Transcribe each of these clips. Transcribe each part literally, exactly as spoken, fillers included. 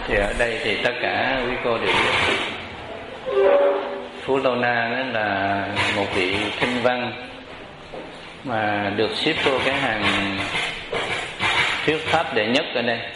Thì ở đây thì tất cả quý cô đều biết Phú Lâu Na đó là một vị kinh văn mà được xếp vô cái hàng thuyết pháp đệ nhất ở đây,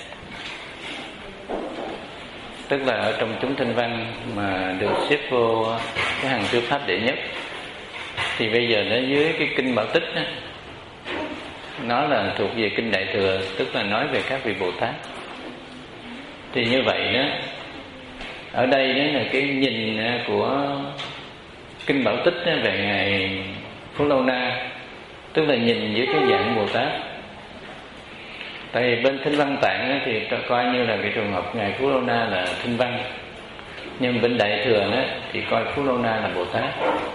tức là ở trong chúng kinh văn mà được xếp vô cái hàng thuyết pháp đệ nhất. Thì bây giờ nó dưới cái kinh Bảo Tích đó, nó là thuộc về kinh Đại Thừa, tức là nói về các vị Bồ Tát. Thì như vậy đó, ở đây đó là cái nhìn của kinh Bảo Tích đó về ngài Phú Lâu Na, tức là nhìn với cái dạng Bồ Tát. Tại vì bên Thinh Văn Tạng thì coi như là cái trường hợp ngài Phú Lâu Na là Thinh Văn, nhưng bên Đại Thừa đó thì coi Phú Lâu Na là Bồ Tát.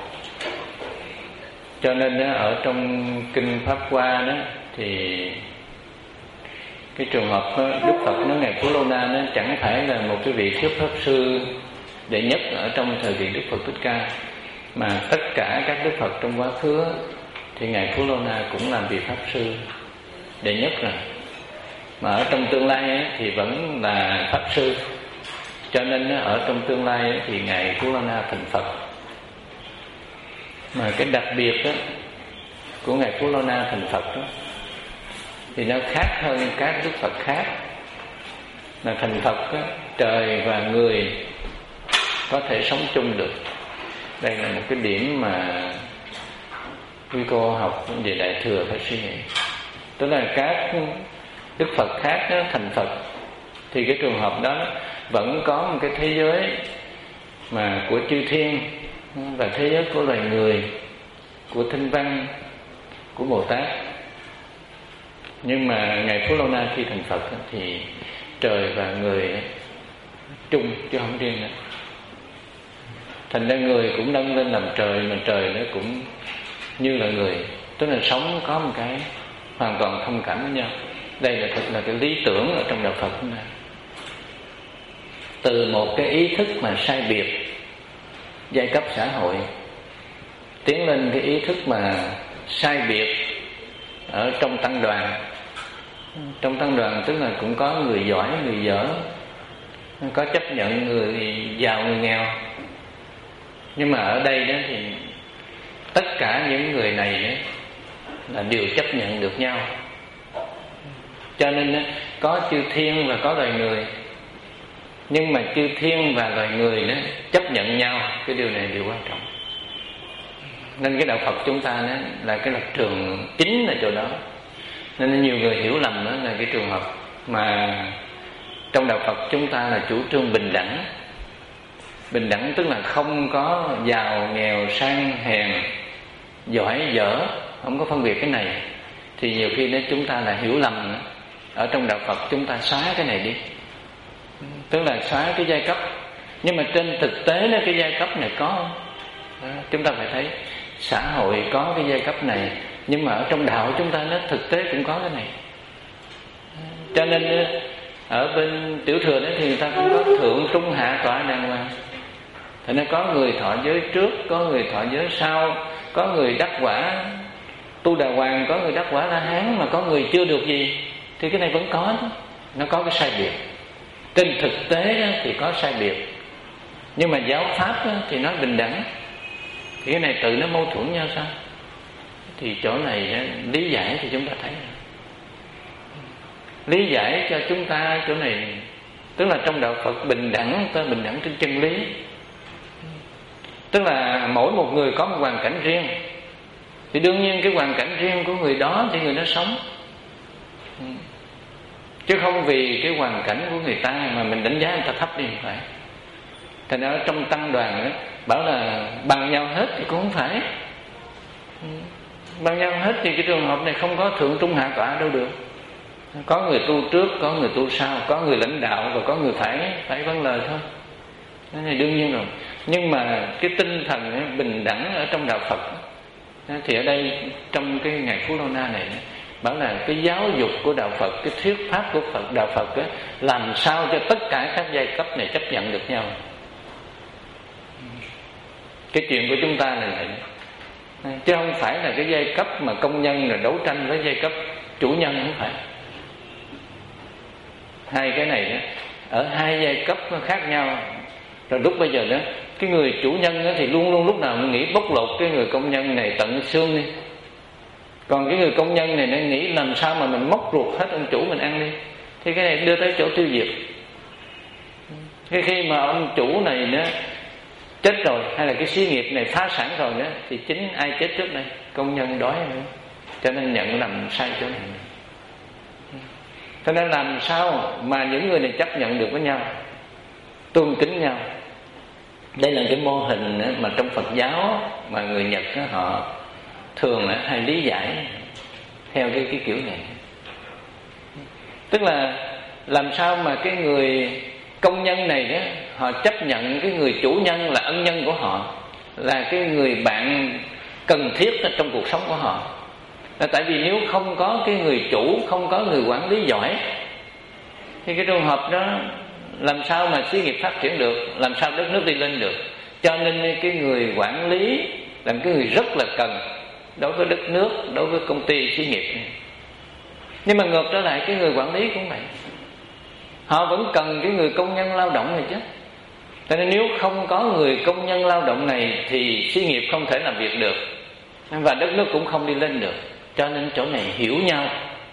Cho nên đó, ở trong kinh Pháp Hoa đó thì cái trường hợp đó, Đức Phật nói ngài Phú Lâu Na nó chẳng phải là một cái vị thuyết pháp sư đệ nhất ở trong thời kỳ Đức Phật Thích Ca, mà tất cả các Đức Phật trong quá khứ thì ngài Phú Lâu Na cũng làm vị pháp sư đệ nhất rồi, mà ở trong tương lai thì vẫn là pháp sư. Cho nên ở trong tương lai thì ngài Phú Lâu Na thành Phật. Mà cái đặc biệt đó, của ngài Phú Lâu Na thành Phật đó, thì nó khác hơn các Đức Phật khác. Là thành Phật đó, trời và người có thể sống chung được. Đây là một cái điểm mà quý cô học về Đại Thừa phải suy nghĩ. Tức là các Đức Phật khác đó, thành Phật, thì cái trường hợp đó vẫn có một cái thế giới mà của chư thiên và thế giới của loài người, của Thinh Văn, của Bồ Tát. Nhưng mà ngài Phú Lâu Na khi thành Phật thì trời và người chung chứ không riêng nữa. Thành ra người cũng nâng lên làm trời, mà trời nó cũng như là người, tức là sống có một cái hoàn toàn thông cảm với nhau. Đây là thật là cái lý tưởng ở trong đạo Phật chúng ta. Từ một cái ý thức mà sai biệt giai cấp xã hội tiến lên cái ý thức mà sai biệt ở trong tăng đoàn. Trong tăng đoàn tức là cũng có người giỏi, người dở, có chấp nhận người giàu, người nghèo. Nhưng mà ở đây đó thì tất cả những người này đó là đều chấp nhận được nhau. Cho nên đó, có chư thiên và có loài người, nhưng mà chư thiên và loài người đó chấp nhận nhau, cái điều này điều quan trọng. Nên cái đạo Phật chúng ta đó là cái lập trường chính là chỗ đó. Nên nhiều người hiểu lầm đó là cái trường hợp mà trong đạo Phật chúng ta là chủ trương bình đẳng. Bình đẳng tức là không có giàu, nghèo, sang, hèn, giỏi, dở, không có phân biệt cái này. Thì nhiều khi đó chúng ta là hiểu lầm nữa. Ở trong đạo Phật chúng ta xóa cái này đi, tức là xóa cái giai cấp. Nhưng mà trên thực tế đó, cái giai cấp này có không? À, chúng ta phải thấy xã hội có cái giai cấp này, nhưng mà ở trong đạo chúng ta nó thực tế cũng có cái này. Cho nên ở bên tiểu thừa đó thì người ta cũng có thượng trung hạ tọa đàng hoàng. Thế nên có người thọ giới trước, có người thọ giới sau, có người đắc quả tu đà hoàng, có người đắc quả La Hán, mà có người chưa được gì. Thì cái này vẫn có, nó có cái sai biệt. Trên thực tế đó thì có sai biệt, nhưng mà giáo pháp đó thì nói bình đẳng. Thì cái này tự nó mâu thuẫn nhau sao? Thì chỗ này lý giải thì chúng ta thấy, lý giải cho chúng ta chỗ này, tức là trong đạo Phật bình đẳng, ta bình đẳng trên chân lý. Tức là mỗi một người có một hoàn cảnh riêng, thì đương nhiên cái hoàn cảnh riêng của người đó thì người đó sống, chứ không vì cái hoàn cảnh của người ta mà mình đánh giá người ta thấp đi, không phải. Thành ra trong tăng đoàn đó, bảo là bằng nhau hết thì cũng không phải. Bằng nhau hết thì cái trường hợp này không có thượng trung hạ tọa đâu được. Có người tu trước, có người tu sau, có người lãnh đạo và có người phải phải vâng lời thôi. Cái này đương nhiên rồi. Nhưng mà cái tinh thần ấy, bình đẳng ở trong đạo Phật ấy, thì ở đây trong cái ngày Phú Lâu Na này bảo là cái giáo dục của đạo Phật, cái thuyết pháp của Phật, đạo Phật ấy, làm sao cho tất cả các giai cấp này chấp nhận được nhau. Cái chuyện của chúng ta là vậy, chứ không phải là cái giai cấp mà công nhân là đấu tranh với giai cấp chủ nhân, không phải. Hai cái này đó ở hai giai cấp nó khác nhau. Rồi lúc bây giờ đó, cái người chủ nhân đó thì luôn luôn lúc nào cũng nghĩ bóc lột cái người công nhân này tận xương đi. Còn cái người công nhân này nó nghĩ làm sao mà mình móc ruột hết ông chủ mình ăn đi. Thì cái này đưa tới chỗ tiêu diệt. Cái khi mà ông chủ này đó chết rồi, hay là cái xí nghiệp này phá sản rồi đó, thì chính ai chết trước đây? Công nhân đói nữa. Cho nên nhận làm sai chỗ này. Cho nên làm sao mà những người này chấp nhận được với nhau, tôn kính nhau. Đây là cái mô hình mà trong Phật giáo mà người Nhật họ thường là hay lý giải theo cái, cái kiểu này. Tức là làm sao mà cái người công nhân này đó, họ chấp nhận cái người chủ nhân là ân nhân của họ, là cái người bạn cần thiết trong cuộc sống của họ. Là tại vì nếu không có cái người chủ, không có người quản lý giỏi, thì cái trường hợp đó làm sao mà xí nghiệp phát triển được, làm sao đất nước đi lên được. Cho nên cái người quản lý là cái người rất là cần đối với đất nước, đối với công ty, xí nghiệp. Nhưng mà ngược trở lại, cái người quản lý cũng vậy, họ vẫn cần cái người công nhân lao động này chứ. Cho nên nếu không có người công nhân lao động này thì xí nghiệp không thể làm việc được, và đất nước cũng không đi lên được. Cho nên chỗ này hiểu nhau.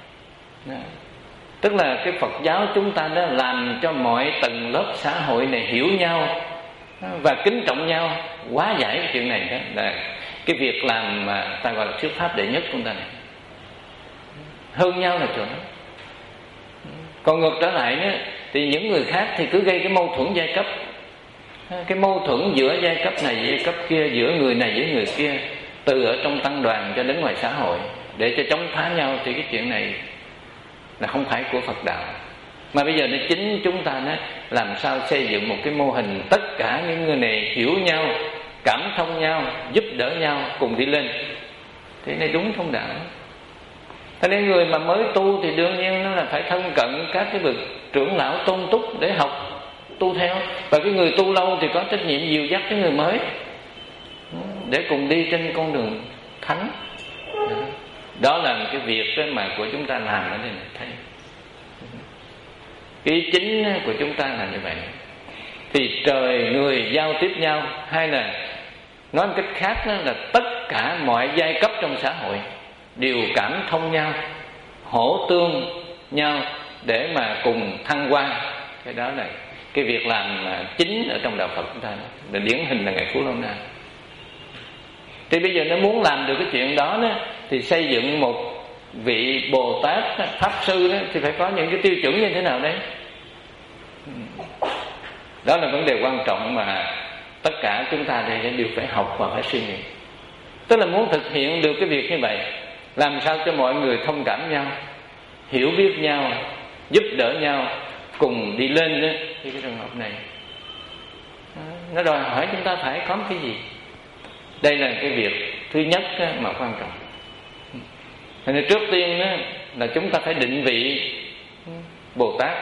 Tức là cái Phật giáo chúng ta đã làm cho mọi tầng lớp xã hội này hiểu nhau và kính trọng nhau, hóa giải cái chuyện này. Đó là cái việc làm mà ta gọi là thuyết pháp đệ nhất của chúng ta này. Hơn nhau là chỗ đó. Còn ngược trở lại đó, thì những người khác thì cứ gây cái mâu thuẫn giai cấp. Cái mâu thuẫn giữa giai cấp này giai cấp kia, giữa người này với người kia, từ ở trong tăng đoàn cho đến ngoài xã hội, để cho chống phá nhau. Thì cái chuyện này là không phải của Phật đạo. Mà bây giờ nó chính chúng ta đó, làm sao xây dựng một cái mô hình tất cả những người này hiểu nhau, cảm thông nhau, giúp đỡ nhau, cùng đi lên. Thì này đúng thông đạo. Thế nên người mà mới tu thì đương nhiên nó là phải thân cận các cái bậc trưởng lão tôn túc để học tu theo. Và cái người tu lâu thì có trách nhiệm dìu dắt cái người mới để cùng đi trên con đường thánh. Đó là cái việc mà của chúng ta làm ở đây này, thấy. Cái ý chính của chúng ta là như vậy. Thì trời người giao tiếp nhau, hay là nói một cách khác là tất cả mọi giai cấp trong xã hội đều cảm thông nhau, hỗ tương nhau để mà cùng thăng hoa. Cái đó là cái việc làm chính ở trong đạo Phật chúng ta, là điển hình là Ngài Phú Lâu Na. Thì bây giờ nó muốn làm được cái chuyện đó, đó thì xây dựng một vị Bồ Tát Pháp Sư đó, thì phải có những cái tiêu chuẩn như thế nào đấy. Đó là vấn đề quan trọng mà tất cả chúng ta đây đều phải học và phải suy nghĩ. Tức là muốn thực hiện được cái việc như vậy, làm sao cho mọi người thông cảm nhau, hiểu biết nhau, giúp đỡ nhau, cùng đi lên đó. Thì cái trường hợp này nó đòi hỏi chúng ta phải có cái gì. Đây là cái việc thứ nhất mà quan trọng. Nên trước tiên đó, là chúng ta phải định vị Bồ Tát.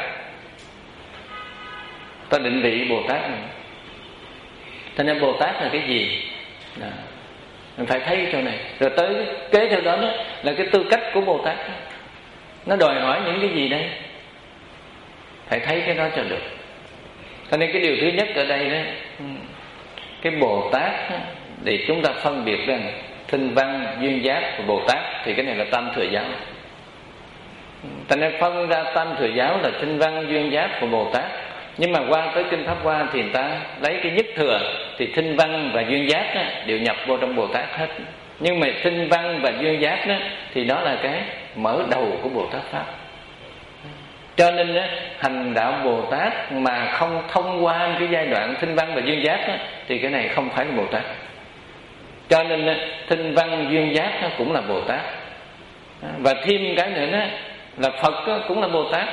Ta định vị Bồ Tát này. Cho nên Bồ Tát là cái gì? Đó. Mình phải thấy chỗ này. Rồi tới kế theo đó, đó là cái tư cách của Bồ Tát. Nó đòi hỏi những cái gì đây? Phải thấy cái đó cho được. Cho nên cái điều thứ nhất ở đây đó, cái Bồ Tát để chúng ta phân biệt ra Thinh Văn, Duyên Giác và Bồ Tát. Thì cái này là Tam Thừa Giáo. Cho nên phân ra Tam Thừa Giáo là Thinh Văn, Duyên Giác và Bồ Tát. Nhưng mà qua tới Kinh Pháp Hoa thì người ta lấy cái nhất thừa, thì Thinh Văn và Duyên Giác đó, đều nhập vô trong Bồ Tát hết. Nhưng mà Thinh Văn và Duyên Giác đó, thì đó là cái mở đầu của Bồ Tát Pháp. Cho nên đó, hành đạo Bồ Tát mà không thông qua cái giai đoạn Thinh Văn và Duyên Giác đó, thì cái này không phải là Bồ Tát. Cho nên đó, Thinh Văn Duyên Giác đó cũng là Bồ Tát. Và thêm cái nữa đó, là Phật đó cũng là Bồ Tát,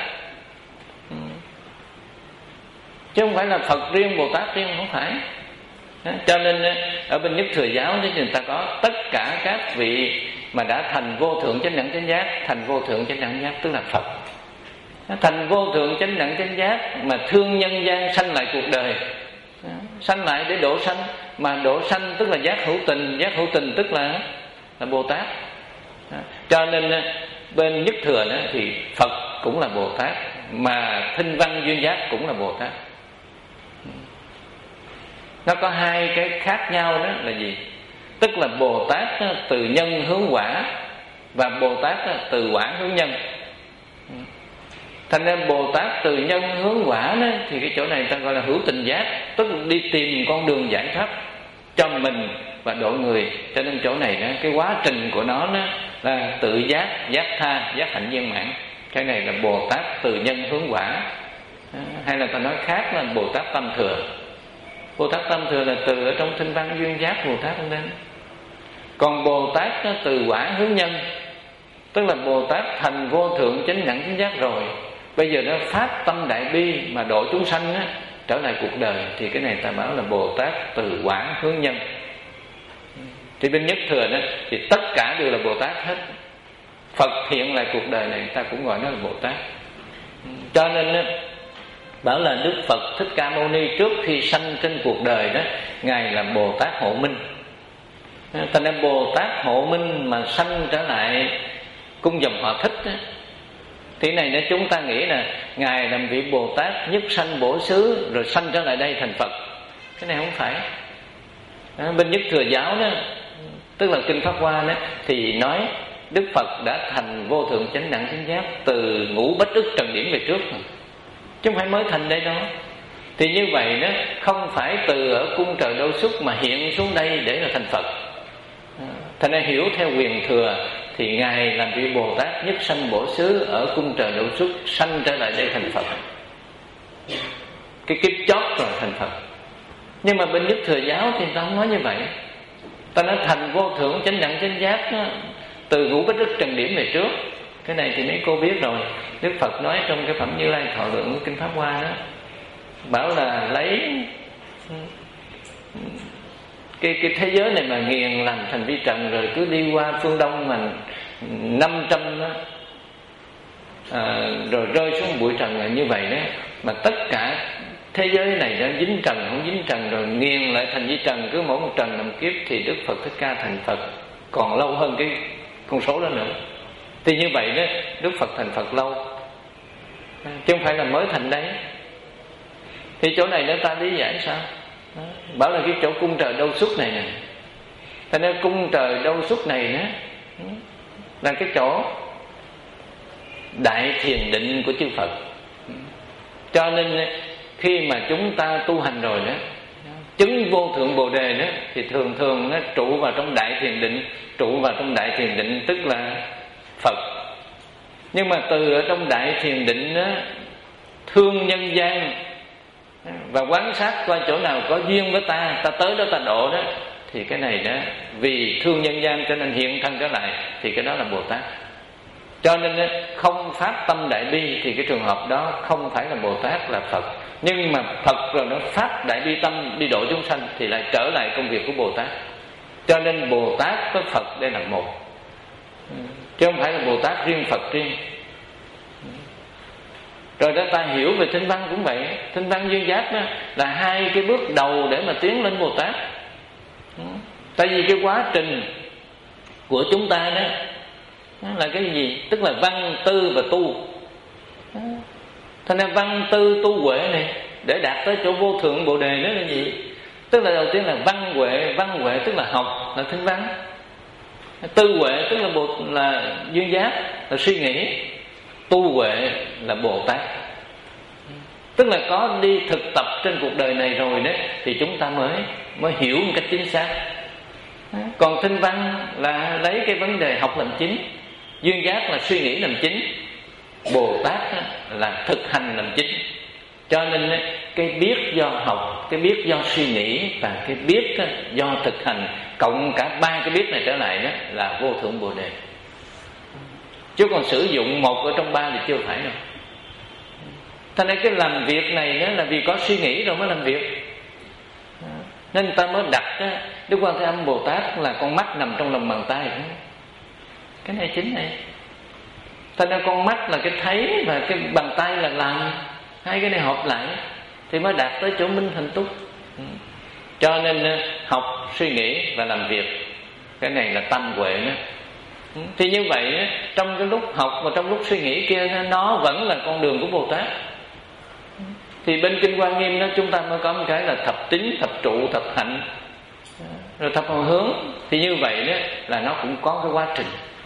chứ không phải là Phật riêng, Bồ Tát riêng, không phải. Cho nên ở bên nhất thừa giáo thì người ta có tất cả các vị mà đã thành vô thượng chánh đẳng chánh giác. Thành vô thượng chánh đẳng giác tức là Phật. Thành vô thượng chánh đẳng chánh giác mà thương nhân gian sanh lại cuộc đời, sanh lại để độ sanh. Mà độ sanh tức là giác hữu tình, giác hữu tình tức là là Bồ Tát. Cho nên bên nhất thừa đó thì Phật cũng là Bồ Tát, mà thinh văn duyên giác cũng là Bồ Tát. Nó có hai cái khác nhau, đó là gì? Tức là Bồ Tát từ nhân hướng quả, và Bồ Tát từ quả hướng nhân. Thành ra Bồ Tát từ nhân hướng quả đó, thì cái chỗ này ta gọi là hữu tình giác, tức là đi tìm con đường giải thoát cho mình và độ người. Cho nên chỗ này đó, cái quá trình của nó đó là tự giác, giác tha, giác hạnh viên mãn. Cái này là Bồ Tát từ nhân hướng quả. Hay là ta nói khác là Bồ Tát tâm thừa. Bồ Tát tâm thừa là từ ở trong thinh văn duyên giác Bồ Tát lên. Còn Bồ Tát nó từ quả hướng nhân, tức là Bồ Tát thành vô thượng chánh đẳng chánh giác rồi, bây giờ nó phát tâm đại bi mà độ chúng sanh á, trở lại cuộc đời, thì cái này ta bảo là Bồ Tát từ quả hướng nhân. Thì bên nhất thừa đó thì tất cả đều là Bồ Tát hết. Phật hiện lại cuộc đời này ta cũng gọi nó là Bồ Tát. Cho nên đó, bảo là Đức Phật Thích Ca Mâu Ni trước khi sanh trên cuộc đời đó, Ngài là Bồ Tát hộ minh. Thành ra Bồ Tát hộ minh mà sanh trở lại cung dòng họ Thích đó, thì này nếu chúng ta nghĩ là Ngài làm vị Bồ Tát nhất sanh bổ xứ rồi sanh trở lại đây thành Phật. Cái này không phải. Đó, bên nhất thừa giáo đó, tức là kinh Pháp Hoa đó, thì nói Đức Phật đã thành vô thượng chánh đẳng chánh giác từ ngũ bách ức trần điển về trước, chứ không phải mới thành đây đâu. Thì như vậy đó, không phải từ ở cung trời Đô Xuất mà hiện xuống đây để là thành Phật. Thành ra hiểu theo quyền thừa thì Ngài làm vị Bồ Tát nhất sanh bổ xứ ở cung trời Đô Xuất, sanh trở lại đây thành Phật, cái kiếp chót rồi thành Phật. Nhưng mà bên nhất thừa giáo thì ta không nói như vậy. Ta nói thành vô thượng chánh đẳng chánh giác đó, từ ngũ bách ức trần điểm về trước. Cái này thì mấy cô biết rồi. Đức Phật nói trong cái phẩm Như Lai Thọ Lượng của kinh Pháp Hoa đó, bảo là lấy cái, cái thế giới này mà nghiền làm thành vi trần, rồi cứ đi qua phương Đông mà năm trăm đó, à, rồi rơi xuống bụi trần là như vậy đó. Mà tất cả thế giới này nó dính trần không dính trần, rồi nghiền lại thành vi trần, cứ mỗi một trần làm kiếp thì Đức Phật Thích Ca thành Phật còn lâu hơn cái con số đó nữa. Thì như vậy đó, Đức Phật thành Phật lâu, chứ không phải là mới thành đấy. Thì chỗ này nếu ta lý giải sao? Đó, bảo là cái chỗ cung trời Đô Xuất này nè. Thành ra cung trời Đô Xuất này đó là cái chỗ đại thiền định của chư Phật. Cho nên khi mà chúng ta tu hành rồi đó, chứng vô thượng Bồ Đề đó, thì thường thường nó trụ vào trong đại thiền định. Trụ vào trong đại thiền định tức là Phật. Nhưng mà từ ở trong đại thiền định đó, thương nhân gian và quán sát coi chỗ nào có duyên với ta, ta tới đó ta độ đó, thì cái này đó vì thương nhân gian cho nên hiện thân trở lại, thì cái đó là Bồ Tát. Cho nên đó, không phát tâm đại bi thì cái trường hợp đó không phải là Bồ Tát, là Phật. Nhưng mà Phật rồi nó phát đại bi tâm đi độ chúng sanh thì lại trở lại công việc của Bồ Tát. Cho nên Bồ Tát với Phật đây là một, chứ không phải là Bồ Tát riêng Phật riêng. Rồi đó ta hiểu về thinh văn cũng vậy. Thinh văn duyên giác đó là hai cái bước đầu để mà tiến lên Bồ Tát. Tại vì cái quá trình của chúng ta đó, đó là cái gì? Tức là văn, tư và tu. Thành ra văn, tư, tu, huệ này để đạt tới chỗ vô thượng Bồ Đề đó là gì? Tức là đầu tiên là văn huệ. Văn huệ tức là học, là thinh văn. Tư huệ tức là bộ, là duyên giác, là suy nghĩ. Tu huệ là Bồ Tát. Tức là có đi thực tập trên cuộc đời này rồi đó, thì chúng ta mới mới hiểu một cách chính xác. Còn thinh văn là lấy cái vấn đề học làm chính, duyên giác là suy nghĩ làm chính, Bồ Tát là thực hành làm chính. Cho nên cái biết do học, cái biết do suy nghĩ và cái biết do thực hành, cộng cả ba cái biết này trở lại đó là vô thượng Bồ Đề. Chứ còn sử dụng một ở trong ba thì chưa phải đâu. Thành ra cái làm việc này đó là vì có suy nghĩ rồi mới làm việc. Nên ta mới đặt đó, Đức Quan Thế Âm Bồ Tát là con mắt nằm trong lòng bàn tay đó. Cái này chính này. Thành ra con mắt là cái thấy và cái bàn tay là làm, hai cái này hợp lại thì mới đạt tới chỗ minh thành túc. Cho nên học, suy nghĩ và làm việc, cái này là tam huệ đó. Thì như vậy trong cái lúc học và trong lúc suy nghĩ kia, nó vẫn là con đường của Bồ Tát. Thì bên Kinh Hoa Nghiêm đó chúng ta mới có một cái là thập tín, thập trụ, thập hạnh, rồi thập hồi hướng. Thì như vậy đó là nó cũng có cái quá trình,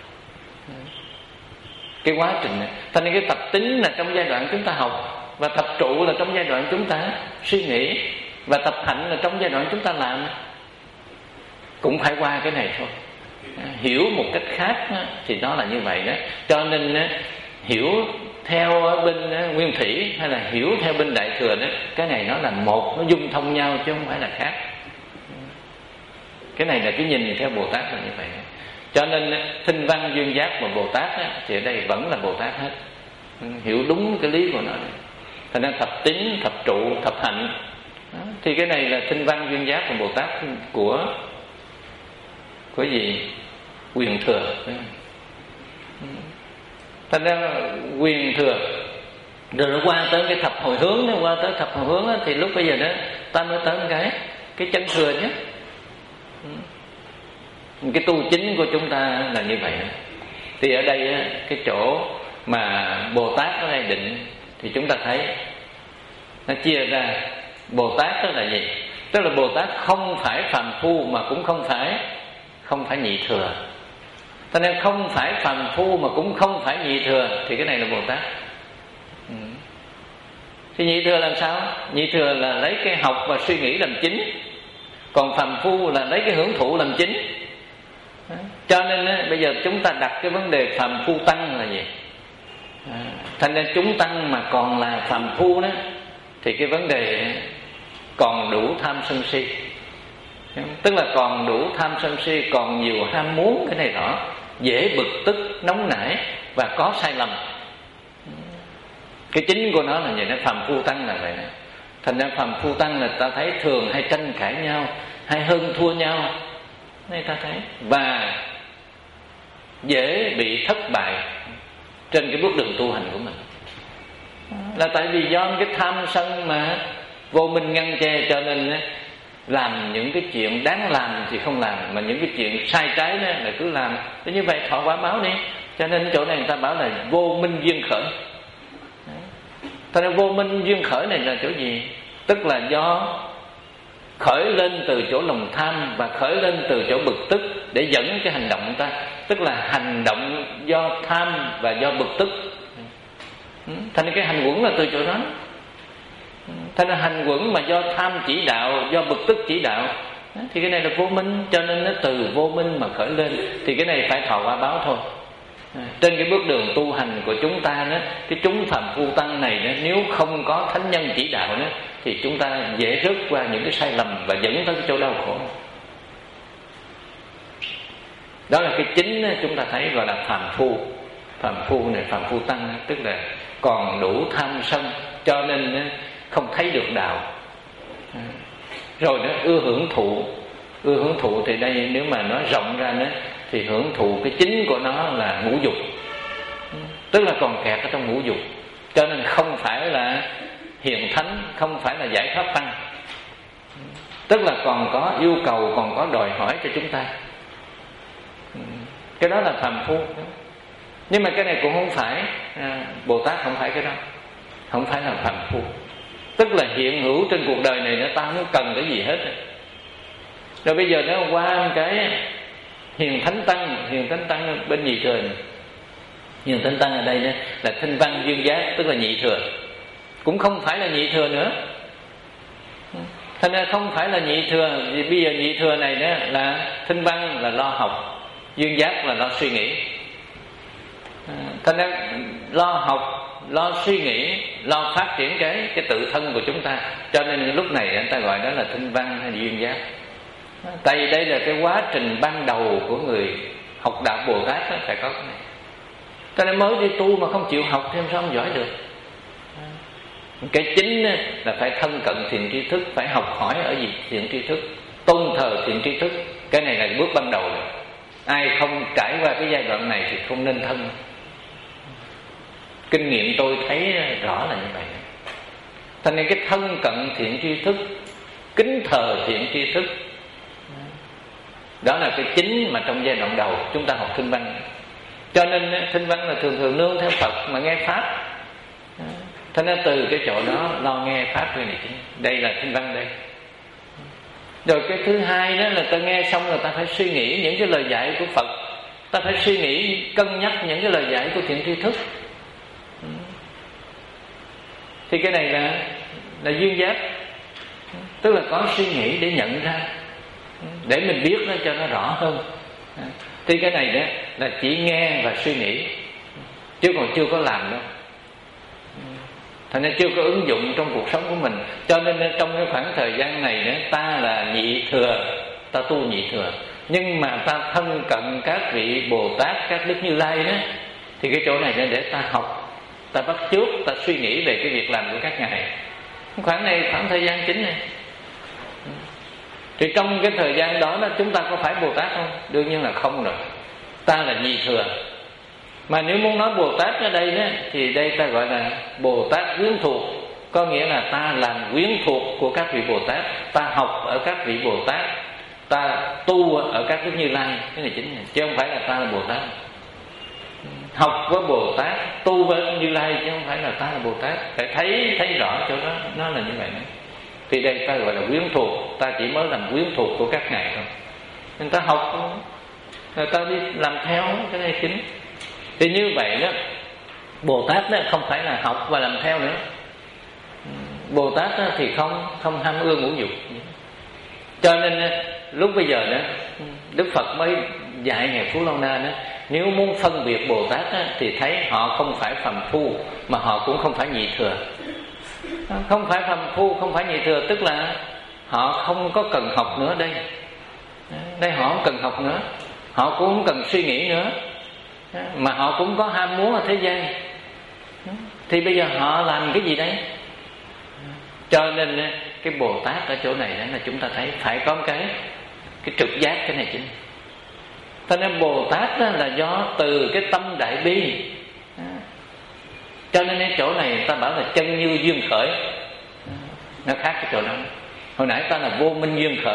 cái quá trình này. Thành nên cái thập tín là trong giai đoạn chúng ta học, và thập trụ là trong giai đoạn chúng ta suy nghĩ, và thập hạnh là trong giai đoạn chúng ta làm. Cũng phải qua cái này thôi. Hiểu một cách khác thì nó là như vậy đó. Cho nên hiểu theo bên Nguyên Thủy hay là hiểu theo bên Đại Thừa đó, cái này nó là một, nó dung thông nhau chứ không phải là khác. Cái này là cái nhìn theo Bồ Tát là như vậy. Cho nên Thinh Văn Duyên Giác và Bồ Tát á, thì ở đây vẫn là Bồ Tát hết. Hiểu đúng cái lý của nó. Thành ra thập tín, thập trụ, thập hạnh đó, thì cái này là Thinh Văn Duyên Giác và Bồ Tát của của gì? Quyền Thừa. Thành ra Quyền Thừa rồi nó qua tới cái thập hồi hướng, nó qua tới thập hồi hướng đó, thì lúc bây giờ đó ta mới tới cái cái chân thừa nhé. Cái tu chính của chúng ta là như vậy. Thì ở đây cái chỗ mà Bồ Tát ở đây định thì chúng ta thấy nó chia ra. Bồ Tát đó là gì? Tức là Bồ Tát không phải phàm phu mà cũng không phải không phải nhị thừa. Cho nên không phải phàm phu mà cũng không phải nhị thừa, thì cái này là Bồ Tát. Ừ. Thì nhị thừa làm sao? Nhị thừa là lấy cái học và suy nghĩ làm chính, còn phàm phu là lấy cái hưởng thụ làm chính. Cho nên á, bây giờ chúng ta đặt cái vấn đề phàm phu tăng là gì? À, thành ra chúng tăng mà còn là phàm phu đó, thì cái vấn đề còn đủ tham sân si. Tức là còn đủ tham sân si, còn nhiều ham muốn, cái này rõ, dễ bực tức, nóng nảy và có sai lầm. Cái chính của nó là vậy đó, phàm phu tăng là vậy đó. Thành ra phàm phu tăng là ta thấy thường hay tranh cãi nhau, hay hơn thua nhau, này ta thấy, và dễ bị thất bại trên cái bước đường tu hành của mình. Là tại vì do cái tham sân mà vô minh ngăn che, cho nên làm những cái chuyện đáng làm thì không làm, mà những cái chuyện sai trái đó là cứ làm. Thế như vậy thọ quả báo đi. Cho nên chỗ này người ta bảo là vô minh duyên khởi. Thật ra vô minh duyên khởi này là chỗ gì? Tức là do khởi lên từ chỗ lòng tham và khởi lên từ chỗ bực tức để dẫn cái hành động của ta. Tức là hành động do tham và do bực tức. Thành ra cái hành quẩn là từ chỗ đó. Thành ra hành quẩn mà do tham chỉ đạo, do bực tức chỉ đạo, thì cái này là vô minh. Cho nên nó từ vô minh mà khởi lên, thì cái này phải thọ quả báo thôi. Trên cái bước đường tu hành của chúng ta đó, cái chúng phàm phu tăng này đó, nếu không có thánh nhân chỉ đạo đó, thì chúng ta dễ rớt qua những cái sai lầm và dẫn tới cái chỗ đau khổ. Đó là cái chính đó, chúng ta thấy gọi là phàm phu. Phàm phu này, phàm phu tăng đó, tức là còn đủ tham sân, cho nên đó, không thấy được đạo. Rồi nó ưa hưởng thụ. Ưa hưởng thụ thì đây nếu mà nói rộng ra đó, thì hưởng thụ cái chính của nó là ngũ dục. Tức là còn kẹt ở trong ngũ dục. Cho nên không phải là hiền thánh, không phải là giải thoát tăng. Tức là còn có yêu cầu, còn có đòi hỏi cho chúng ta. Cái đó là phàm phu. Nhưng mà cái này cũng không phải à, Bồ Tát không phải cái đó. Không phải là phàm phu. Tức là hiện hữu trên cuộc đời này nó ta không cần cái gì hết. Rồi bây giờ nó qua cái hiền thánh tăng. Hiền thánh tăng bên nhị thừa này. Hiền thánh tăng ở đây đó là Thinh Văn Duyên Giác, tức là nhị thừa. Cũng không phải là nhị thừa nữa. Thành ra không phải là nhị thừa. Vì bây giờ nhị thừa này đó là Thinh Văn là lo học, Duyên Giác là lo suy nghĩ. Thành ra lo học, lo suy nghĩ, lo phát triển cái cái tự thân của chúng ta. Cho nên lúc này người ta gọi đó là Thinh Văn hay Duyên Giác. Tại vì đây là cái quá trình ban đầu của người học đạo Bồ Tát đó, phải có cái này. Cho nên mới đi tu mà không chịu học thì làm sao không giỏi được. Cái chính là phải thân cận thiện tri thức, phải học hỏi ở gì thiện tri thức, tôn thờ thiện tri thức. Cái này là bước ban đầu rồi. Ai không trải qua cái giai đoạn này thì không nên thân. Kinh nghiệm tôi thấy rõ là như vậy. Thành nên cái thân cận thiện tri thức, kính thờ thiện tri thức, Đó là cái chính mà trong giai đoạn đầu chúng ta học kinh văn. Cho nên kinh văn là thường thường nương theo Phật mà nghe pháp. Thế nên từ cái chỗ đó lo nghe pháp này chính. Đây là kinh văn đây. Rồi cái thứ hai đó là ta nghe xong rồi ta phải suy nghĩ những cái lời dạy của Phật. Ta phải suy nghĩ, cân nhắc những cái lời dạy của thiện tri thức. Thì cái này là là duyên giác, tức là có suy nghĩ để nhận ra, để mình biết nó cho nó rõ hơn. Thì cái này đó là chỉ nghe và suy nghĩ, chứ còn chưa có làm đâu. Thành ra chưa có ứng dụng trong cuộc sống của mình. Cho nên trong cái khoảng thời gian này đó, ta là nhị thừa, ta tu nhị thừa, nhưng mà ta thân cận các vị Bồ Tát, các Đức Như Lai đó, thì cái chỗ này là để ta học, ta bắt chước, ta suy nghĩ về cái việc làm của các ngài. Khoảng này, khoảng thời gian chính này. Thì trong cái thời gian đó, đó chúng ta có phải Bồ Tát không? Đương nhiên là không rồi. Ta là nhị thừa. Mà nếu muốn nói Bồ Tát ở đây đó, thì đây ta gọi là Bồ Tát quyến thuộc. Có nghĩa là ta làm quyến thuộc của các vị Bồ Tát, ta học ở các vị Bồ Tát, ta tu ở các Đức Như Lai. Cái này chính này, chứ không phải là ta là Bồ Tát. Học với Bồ Tát, tu với Như Lai, chứ không phải là ta là Bồ Tát. Phải thấy thấy rõ chỗ đó, nó là như vậy đó. Thì đây ta gọi là quyến thuộc, ta chỉ mới làm quyến thuộc của các ngài thôi. Người ta học, người ta đi làm theo, cái này chính. Thì như vậy đó, Bồ Tát đó không phải là học và làm theo nữa. Bồ Tát đó thì không không ham ưa ngũ dục. Cho nên lúc bây giờ đó, Đức Phật mới dạy ngài Phú Lâu Na đó, nếu muốn phân biệt Bồ Tát đó, thì thấy họ không phải phàm phu, mà họ cũng không phải nhị thừa. Không phải phàm phu, không phải nhị thừa, tức là họ không có cần học nữa đây. Đây họ không cần học nữa, họ cũng không cần suy nghĩ nữa, mà họ cũng có ham muốn ở thế gian. Thì bây giờ họ làm cái gì đấy? Cho nên cái Bồ Tát ở chỗ này đó là chúng ta thấy phải có cái cái trực giác, cái này chính. Cho nên Bồ Tát đó là do từ cái tâm đại bi. Cho nên cái chỗ này ta bảo là chân như duyên khởi, nó khác cái chỗ đó. Hồi nãy ta là vô minh duyên khởi,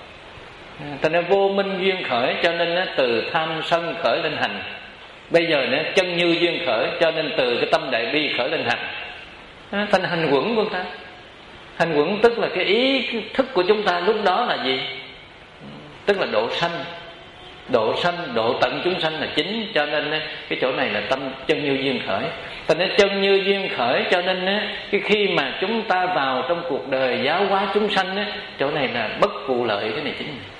ta nói vô minh duyên khởi, cho nên nó từ tham sân khởi lên hành. Bây giờ nó chân như duyên khởi, cho nên từ cái tâm đại bi khởi lên hành. Thành hành quẩn của ta. Hành quẩn tức là cái ý cái thức của chúng ta lúc đó là gì? Tức là độ sanh. Độ sanh, độ tận chúng sanh là chính. Cho nên cái chỗ này là tâm chân như duyên khởi. Thành nên chân như duyên khởi, cho nên cái khi mà chúng ta vào trong cuộc đời giáo hóa chúng sanh, chỗ này là bất vụ lợi, cái này chính này.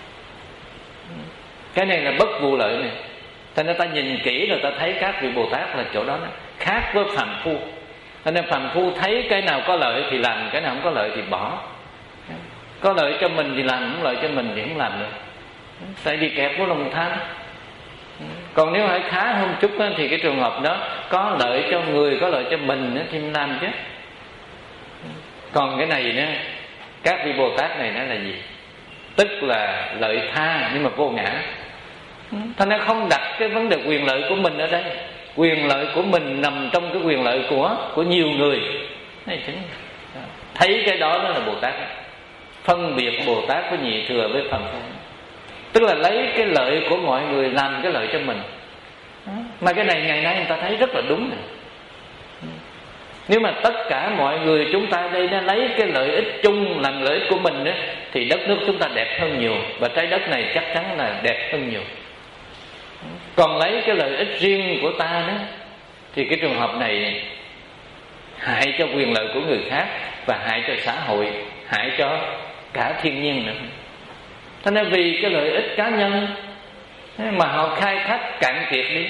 Cái này là bất vụ lợi này. Thành nên ta nhìn kỹ rồi ta thấy các vị Bồ Tát là chỗ đó nó khác với phàm phu. Thành nên phàm phu thấy cái nào có lợi thì làm, cái nào không có lợi thì bỏ. Có lợi cho mình thì làm, không lợi cho mình thì không làm được. Tại vì kẹt của lòng tham. Còn nếu hãy khá hơn chút đó, thì cái trường hợp đó có lợi cho người, có lợi cho mình đó, thì mình làm chứ. Còn cái này đó, các vị Bồ Tát này nó là gì? Tức là lợi tha nhưng mà vô ngã. Thành ra không đặt cái vấn đề quyền lợi của mình ở đây. Quyền lợi của mình nằm trong cái quyền lợi của của nhiều người. Này chính. Thấy cái đó đó là Bồ Tát. Phân biệt Bồ Tát với nhị thừa với phàm phu. Tức là lấy cái lợi của mọi người làm cái lợi cho mình. Mà cái này ngày nay người ta thấy rất là đúng này. Nếu mà tất cả mọi người chúng ta đây nó lấy cái lợi ích chung làm lợi ích của mình đó, thì đất nước chúng ta đẹp hơn nhiều, và trái đất này chắc chắn là đẹp hơn nhiều. Còn lấy cái lợi ích riêng của ta đó, thì cái trường hợp này hại cho quyền lợi của người khác, và hại cho xã hội, hại cho cả thiên nhiên nữa. Thế nên vì cái lợi ích cá nhân mà họ khai thác cạn kiệt đi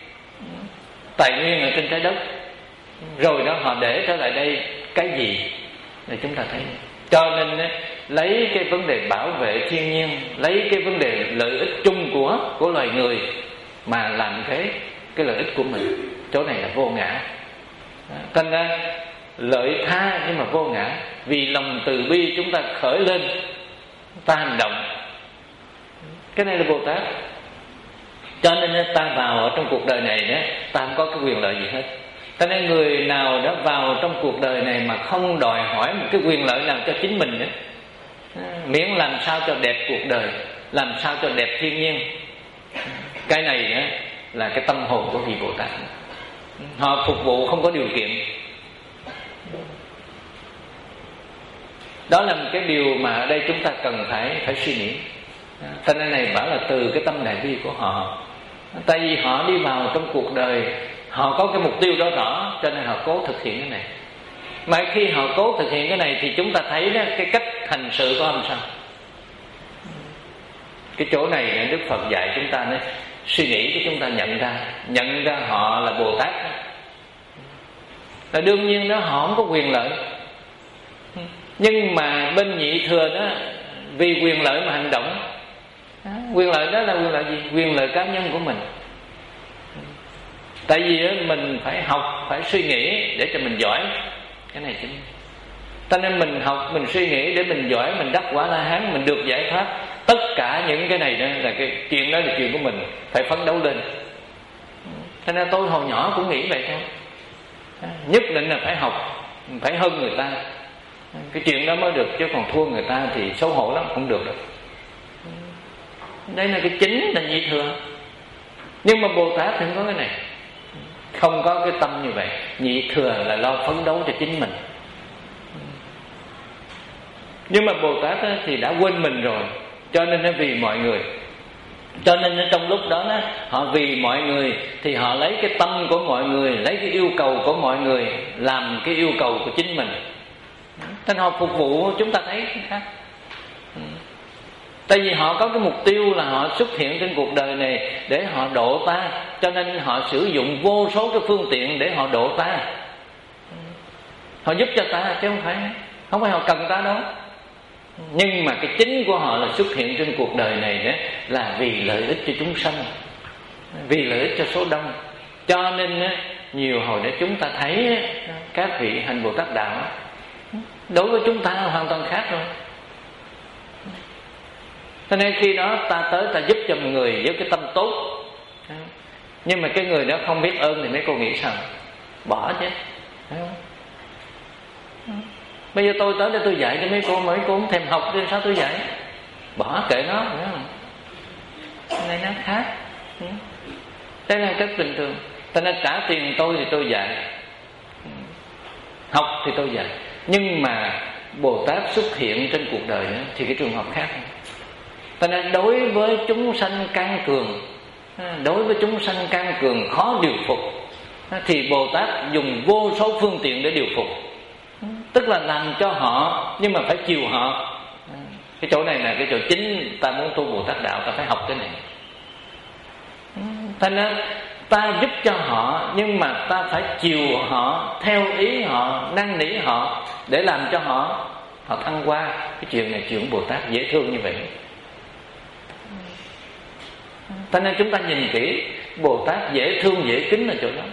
tài nguyên ở trên trái đất, rồi đó họ để trở lại đây cái gì để chúng ta thấy. Cho nên lấy cái vấn đề bảo vệ thiên nhiên, lấy cái vấn đề lợi ích chung của của loài người mà làm cái cái lợi ích của mình, chỗ này là vô ngã. Thành ra lợi tha nhưng mà vô ngã, vì lòng từ bi chúng ta khởi lên, ta hành động. Cái này là Bồ Tát. Cho nên ta vào ở trong cuộc đời này đó, ta không có cái quyền lợi gì hết. Cho nên người nào đó vào trong cuộc đời này mà không đòi hỏi một cái quyền lợi nào cho chính mình đó, miễn làm sao cho đẹp cuộc đời, làm sao cho đẹp thiên nhiên. Cái này á, là cái tâm hồn của vị Bồ Tát. Họ phục vụ không có điều kiện. Đó là một cái điều mà ở đây chúng ta cần phải phải suy nghĩ. Cho nên này bảo là từ cái tâm đại bi của họ. Tại vì họ đi vào trong cuộc đời, họ có cái mục tiêu đó rõ, cho nên họ cố thực hiện cái này. Mà khi họ cố thực hiện cái này thì chúng ta thấy đó, cái cách hành sự của họ làm sao. Cái chỗ này Đức Phật dạy chúng ta nên suy nghĩ cho chúng ta nhận ra, nhận ra họ là Bồ Tát. Là đương nhiên đó họ không có quyền lợi, nhưng mà bên nhị thừa đó vì quyền lợi mà hành động. Quyền lợi đó là quyền lợi gì? Quyền lợi cá nhân của mình. Tại vì mình phải học, phải suy nghĩ để cho mình giỏi. Cái này chính. Cho nên mình học, mình suy nghĩ để mình giỏi, mình đắc quả La Hán, mình được giải thoát. Tất cả những cái này đó là cái chuyện đó là chuyện của mình, phải phấn đấu lên. Cho nên tôi hồi nhỏ cũng nghĩ vậy thôi. Nhất định là phải học, phải hơn người ta. Cái chuyện đó mới được, chứ còn thua người ta thì xấu hổ lắm, không được đâu. Đây là cái chính là nhị thừa. Nhưng mà Bồ Tát thì không có cái này, không có cái tâm như vậy. Nhị thừa là lo phấn đấu cho chính mình. Nhưng mà Bồ Tát thì đã quên mình rồi, cho nên nó vì mọi người. Cho nên trong lúc đó, đó họ vì mọi người thì họ lấy cái tâm của mọi người, lấy cái yêu cầu của mọi người làm cái yêu cầu của chính mình. Cho nên họ phục vụ chúng ta thấy khác. Tại vì họ có cái mục tiêu là họ xuất hiện trên cuộc đời này để họ độ ta, cho nên họ sử dụng vô số cái phương tiện để họ độ ta. Họ giúp cho ta chứ không phải không phải họ cần ta đâu. Nhưng mà cái chính của họ là xuất hiện trên cuộc đời này đó là vì lợi ích cho chúng sanh, vì lợi ích cho số đông. Cho nên nhiều hồi để chúng ta thấy các vị hành Bồ Tát đạo đối với chúng ta hoàn toàn khác rồi. Cho nên khi đó ta tới ta giúp cho một người với cái tâm tốt, nhưng mà cái người đó không biết ơn thì mấy cô nghĩ sao? Bỏ chứ. Bây giờ tôi tới đây tôi dạy cho mấy cô, mấy cô không thèm học thì sao tôi dạy? Bỏ kệ nó, phải không? Cái này nó khác. Đây là rất bình thường. Ta nên trả tiền tôi thì tôi dạy, học thì tôi dạy. Nhưng mà Bồ Tát xuất hiện trên cuộc đời đó, thì cái trường hợp khác. Ta nên đối với chúng sanh can cường, đối với chúng sanh can cường khó điều phục, thì Bồ Tát dùng vô số phương tiện để điều phục. Tức là làm cho họ, nhưng mà phải chiều họ. Cái chỗ này là cái chỗ chính. Ta muốn tu Bồ Tát đạo ta phải học cái này. Thành ra ta giúp cho họ, nhưng mà ta phải chiều họ, theo ý họ, năn nỉ họ, để làm cho họ họ thăng qua. Cái chuyện này chuyện Bồ Tát dễ thương như vậy. Cho nên chúng ta nhìn kỹ, Bồ Tát dễ thương dễ kính là chỗ đó,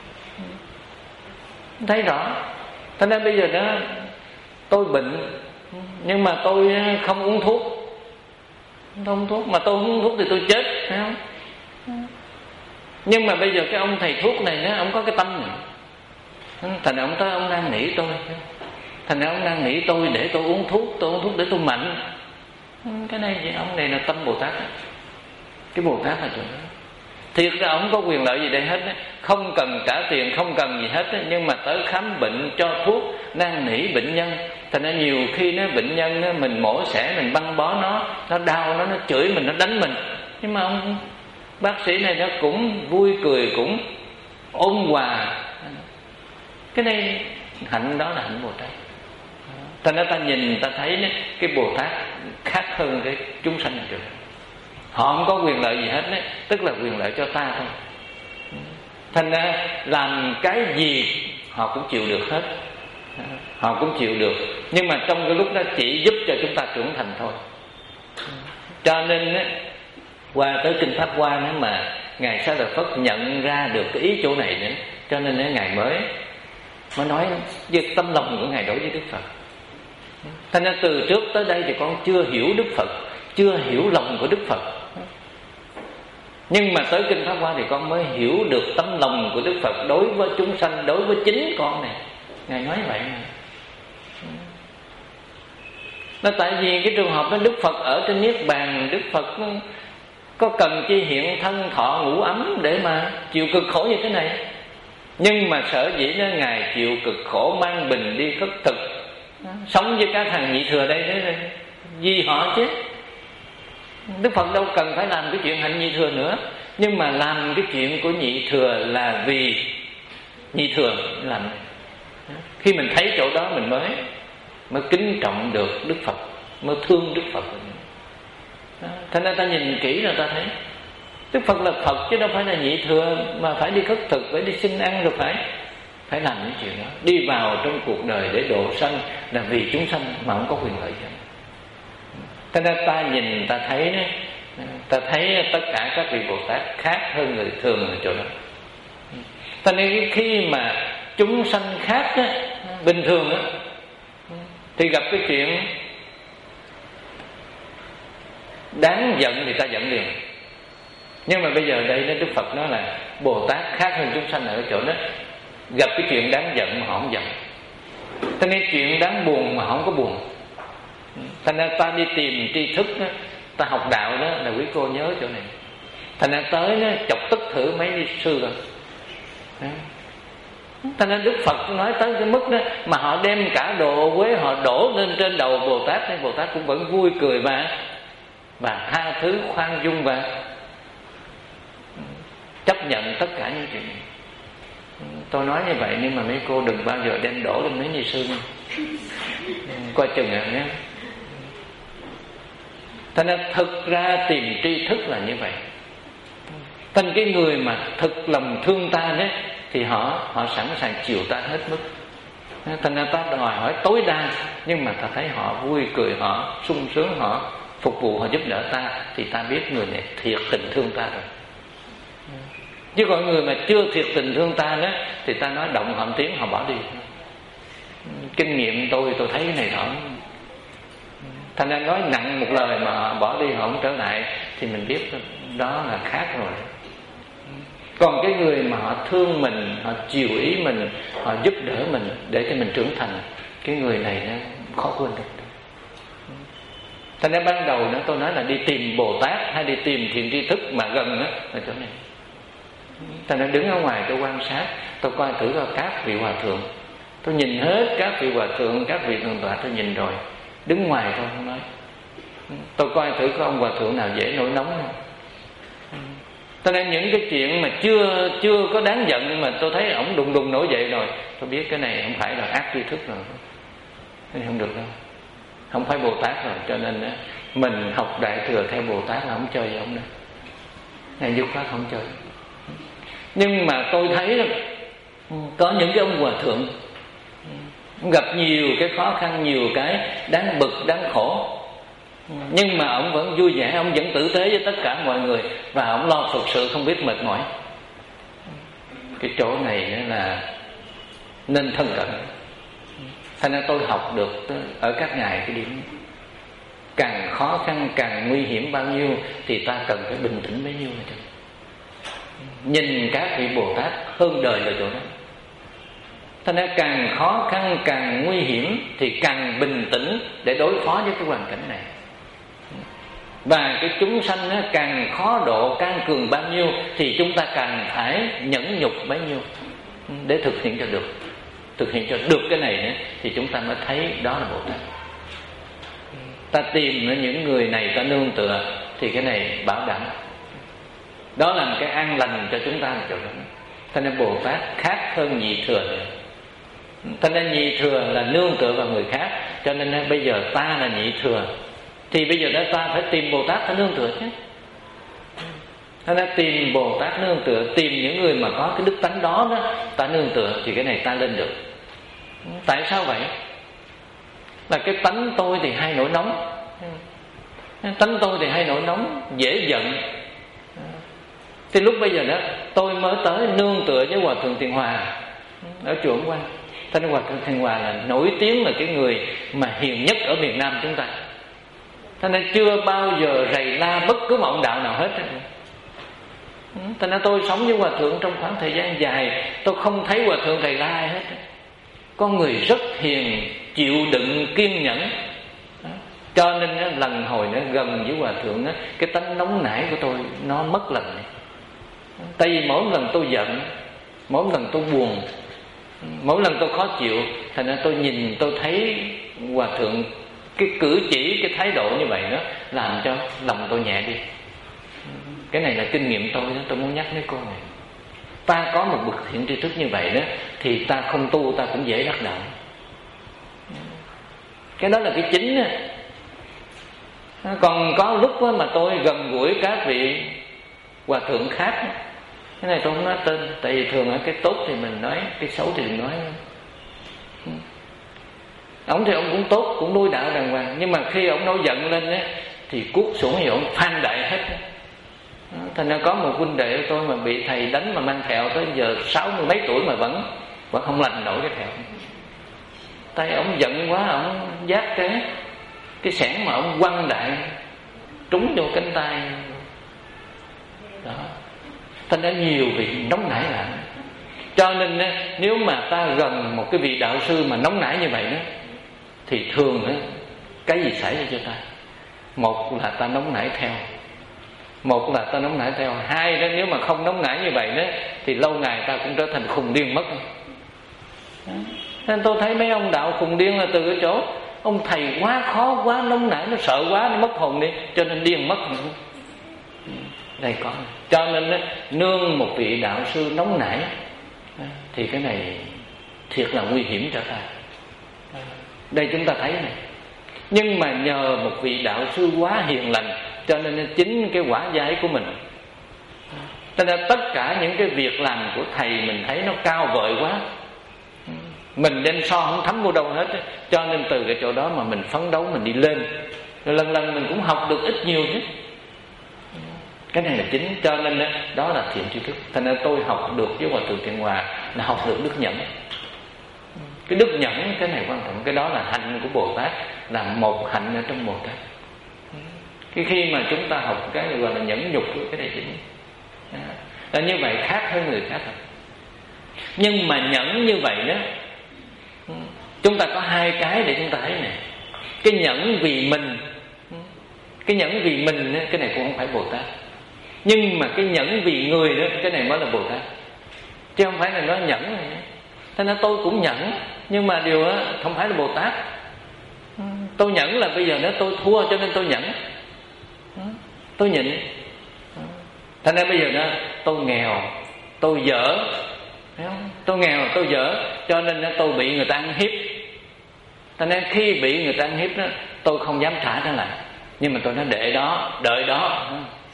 thấy rõ. Cho nên bây giờ đó tôi bệnh, nhưng mà tôi không uống thuốc, không uống thuốc mà tôi không uống thuốc thì tôi chết, phải không? Nhưng mà bây giờ cái ông thầy thuốc này đó, ông có cái tâm này, thành ra ông tới ông năn nỉ tôi, thành ra ông năn nỉ tôi để tôi uống thuốc, tôi uống thuốc để tôi mạnh. Cái này gì? Ông này là tâm Bồ Tát. Cái Bồ Tát là chỗ đó. Thiệt ra ông có quyền lợi gì đây hết, không cần trả tiền, không cần gì hết, nhưng mà tới khám bệnh cho thuốc, năn nỉ bệnh nhân. Thành ra nhiều khi nó bệnh nhân nó, mình mổ xẻ, mình băng bó nó, nó đau nó, nó chửi mình, nó đánh mình, nhưng mà ông bác sĩ này nó cũng vui cười, cũng ôn hòa. Cái này hạnh đó là hạnh Bồ Tát. Thành ra ta nhìn ta thấy cái Bồ Tát khác hơn cái chúng sanh này được. Họ không có quyền lợi gì hết đấy, tức là quyền lợi cho ta thôi. Thành ra làm cái gì họ cũng chịu được hết, họ cũng chịu được. Nhưng mà trong cái lúc đó chỉ giúp cho chúng ta trưởng thành thôi. Cho nên qua tới kinh Pháp Hoa nữa mà Ngài Xá Lợi Phất nhận ra được cái ý chỗ này nữa, cho nên Ngài mới mới nói về tâm lòng của Ngài đối với Đức Phật. Thành ra từ trước tới đây thì con chưa hiểu Đức Phật, chưa hiểu lòng của Đức Phật. Nhưng mà tới kinh Pháp Hoa thì con mới hiểu được tấm lòng của Đức Phật đối với chúng sanh, đối với chính con này. Ngài nói vậy mà. Nó tại vì cái trường hợp đó Đức Phật ở trên Niết Bàn, Đức Phật có cần chi hiện thân thọ ngủ ấm để mà chịu cực khổ như thế này. Nhưng mà sở dĩ nó Ngài chịu cực khổ mang bình đi khất thực, sống với các thằng nhị thừa đây đấy, vì họ chứ. Đức Phật đâu cần phải làm cái chuyện hạnh nhị thừa nữa. Nhưng mà làm cái chuyện của nhị thừa là vì nhị thừa làm. Khi mình thấy chỗ đó mình mới mới kính trọng được Đức Phật, mới thương Đức Phật. Thành ra ta nhìn kỹ rồi ta thấy Đức Phật là Phật chứ đâu phải là nhị thừa, mà phải đi khất thực, phải đi xin ăn, rồi phải phải làm những chuyện đó. Đi vào trong cuộc đời để độ sanh là vì chúng sanh mà không có quyền lợi gì. Thành ra ta nhìn ta thấy đó, ta thấy tất cả các vị Bồ Tát khác hơn người thường ở chỗ đó. Cho nên khi mà chúng sanh khác đó, bình thường đó, thì gặp cái chuyện đáng giận thì ta giận liền. Nhưng mà bây giờ đây Đức Phật nói là Bồ Tát khác hơn chúng sanh ở chỗ đó, gặp cái chuyện đáng giận mà họ không giận. Cho nên chuyện đáng buồn mà họ không có buồn. Thành ra ta đi tìm tri thức đó, ta học đạo đó là quý cô nhớ chỗ này. Thành ra tới đó chọc tức thử mấy sư rồi. Thành ra Đức Phật nói tới cái mức đó mà họ đem cả đồ quế họ đổ lên trên đầu Bồ Tát, nên Bồ Tát cũng vẫn vui cười và và tha thứ khoan dung và chấp nhận tất cả những chuyện này. Tôi nói như vậy nhưng mà mấy cô đừng bao giờ đem đổ lên mấy như sư nha. Coi chừng rồi nhé. Thành ra thực ra tìm tri thức là như vậy. Thành cái người mà thực lòng thương ta đấy thì họ họ sẵn sàng chịu ta hết mức. Thành ra ta đòi hỏi tối đa, nhưng mà ta thấy họ vui cười, họ sung sướng, họ phục vụ, họ giúp đỡ ta, thì ta biết người này thiệt tình thương ta rồi. Chứ còn người mà chưa thiệt tình thương ta đó thì ta nói động họ tiếng họ bỏ đi. Kinh nghiệm tôi tôi thấy cái này rõ. Thành ra nói nặng một lời mà họ bỏ đi, họ không trở lại, thì mình biết đó là khác rồi. Còn cái người mà họ thương mình, họ chiều ý mình, họ giúp đỡ mình để cho mình trưởng thành, cái người này nó khó quên được. Thành ra ban đầu đó tôi nói là đi tìm Bồ Tát hay đi tìm thiện tri thức mà gần đó là chỗ này. Thành ra đứng ở ngoài tôi quan sát, tôi coi thử coi các vị hòa thượng, tôi nhìn hết các vị hòa thượng, các vị thượng tọa tôi nhìn rồi, đứng ngoài tôi không nói. Tôi coi thử có ông hòa thượng nào dễ nổi nóng không. Cho nên những cái chuyện mà chưa chưa có đáng giận, nhưng mà tôi thấy ổng đùng đùng nổi dậy rồi, tôi biết cái này không phải là ác tri thức rồi, cái này không được đâu, không phải Bồ Tát rồi. Cho nên đó, mình học Đại Thừa theo Bồ Tát là không chơi với ông đâu, này dứt khoát không chơi. Nhưng mà tôi thấy đó, có những cái ông hòa thượng gặp nhiều cái khó khăn, nhiều cái đáng bực, đáng khổ, nhưng mà ông vẫn vui vẻ, ông vẫn tử tế với tất cả mọi người, và ông lo thực sự không biết mệt mỏi. Cái chỗ này là nên thân cận. Thành ra tôi học được ở các ngài cái điểm càng khó khăn, càng nguy hiểm bao nhiêu thì ta cần phải bình tĩnh bấy nhiêu. Nhìn các vị Bồ Tát hơn đời là chỗ đó. Thành ra càng khó khăn, càng nguy hiểm thì càng bình tĩnh để đối phó với cái hoàn cảnh này. Và cái chúng sanh nó càng khó độ, càng cường bao nhiêu thì chúng ta càng phải nhẫn nhục bấy nhiêu để thực hiện cho được. Thực hiện cho được cái này nữa, thì chúng ta mới thấy đó là Bồ Tát. Ta tìm những người này ta nương tựa thì cái này bảo đảm. Đó là một cái an lành cho chúng ta là chỗ đó. Cho nên Bồ Tát khác hơn nhị thừa nữa. Cho nên nhị thừa là nương tựa vào người khác, cho nên bây giờ ta là nhị thừa thì bây giờ đó ta phải tìm Bồ Tát ta nương tựa chứ. Cho nên tìm Bồ Tát nương tựa, tìm những người mà có cái đức tánh đó đó ta nương tựa thì cái này ta lên được. Tại sao vậy? Là cái tánh tôi thì hay nổi nóng, tánh tôi thì hay nổi nóng, dễ giận. Thì lúc bây giờ đó tôi mới tới nương tựa với Hòa Thượng Thiện Hòa ở chùa Ấn Quang. Thế nên Hòa Thượng Thiện Hòa là nổi tiếng là cái người mà hiền nhất ở miền Nam chúng ta. Thế nên chưa bao giờ rầy la bất cứ một ông đạo nào hết. Thế nên tôi sống với Hòa Thượng trong khoảng thời gian dài, tôi không thấy Hòa Thượng rầy la ai hết. Con người rất hiền, chịu đựng, kiên nhẫn. Cho nên á, lần hồi nó gần với hòa thượng á, cái tánh nóng nảy của tôi nó mất lần này. Tại vì mỗi lần tôi giận, mỗi lần tôi buồn, mỗi lần tôi khó chịu, thành ra tôi nhìn tôi thấy hòa thượng cái cử chỉ, cái thái độ như vậy đó làm cho lòng tôi nhẹ đi. Cái này là kinh nghiệm tôi đó, tôi muốn nhắc với cô này. Ta có một bậc thiện tri thức như vậy đó thì ta không tu ta cũng dễ đắc đạo. Cái đó là cái chính đó. Còn có lúc đó mà tôi gần gũi các vị hòa thượng khác, cái này tôi không nói tên, tại vì thường ở cái tốt thì mình nói, cái xấu thì đừng nói. Ông thì ông cũng tốt, cũng nuôi đạo đàng hoàng, nhưng mà khi ông nổi giận lên á thì cuốc xuống thì ông phan đại hết. Thành ra có một huynh đệ của tôi mà bị thầy đánh mà mang thẹo tới giờ sáu mươi mấy tuổi mà vẫn vẫn không lành nổi cái thẹo. Tay ông giận quá, ông giác cái cái xẻng mà ông quăng đại trúng vô cánh tay đó. Thành ra nhiều vị nóng nảy lại. Cho nên nếu mà ta gần một cái vị đạo sư mà nóng nảy như vậy đó thì thường đó, cái gì xảy ra cho ta? Một là ta nóng nảy theo, một là ta nóng nảy theo, hai đó nếu mà không nóng nảy như vậy đó thì lâu ngày ta cũng trở thành khùng điên mất. Nên tôi thấy mấy ông đạo khùng điên là từ cái chỗ ông thầy quá khó quá, nóng nảy, nó sợ quá, nó mất hồn đi, cho nên điên mất. Đây có. Cho nên đó, nương một vị đạo sư nóng nảy thì cái này thiệt là nguy hiểm cho ta. Đây chúng ta thấy này. Nhưng mà nhờ một vị đạo sư quá hiền lành, cho nên chính cái quả giải của mình, cho nên tất cả những cái việc làm của thầy mình thấy nó cao vời quá, mình đem so không thấm vô đâu hết. Cho nên từ cái chỗ đó mà mình phấn đấu, mình đi lên, rồi lần lần mình cũng học được ít nhiều chứ. Cái này là chính. Cho nên đó, đó là thiện tri thức. Thành ra tôi học được với Hòa Thượng Thiện Hòa là học được đức nhẫn. Cái đức nhẫn cái này quan trọng. Cái đó là hạnh của Bồ Tát, là một hạnh ở trong Bồ Tát. Cái khi mà chúng ta học cái gọi là nhẫn nhục, cái này chính là như vậy, khác hơn người khác. Nhưng mà nhẫn như vậy đó, chúng ta có hai cái để chúng ta thấy này. Cái nhẫn vì mình, cái nhẫn vì mình cái này cũng không phải Bồ Tát. Nhưng mà cái nhẫn vì người đó, cái này mới là Bồ Tát, chứ không phải là nói nhẫn này. Thế nên tôi cũng nhẫn, nhưng mà điều đó không phải là Bồ Tát. Tôi nhẫn là bây giờ nếu tôi thua cho nên tôi nhẫn, tôi nhịn. Thế nên bây giờ đó tôi nghèo, tôi dở, tôi nghèo, tôi dở, cho nên tôi bị người ta ăn hiếp. Thế nên khi bị người ta ăn hiếp đó, tôi không dám trả trở lại, nhưng mà tôi nói để đó, đợi đó.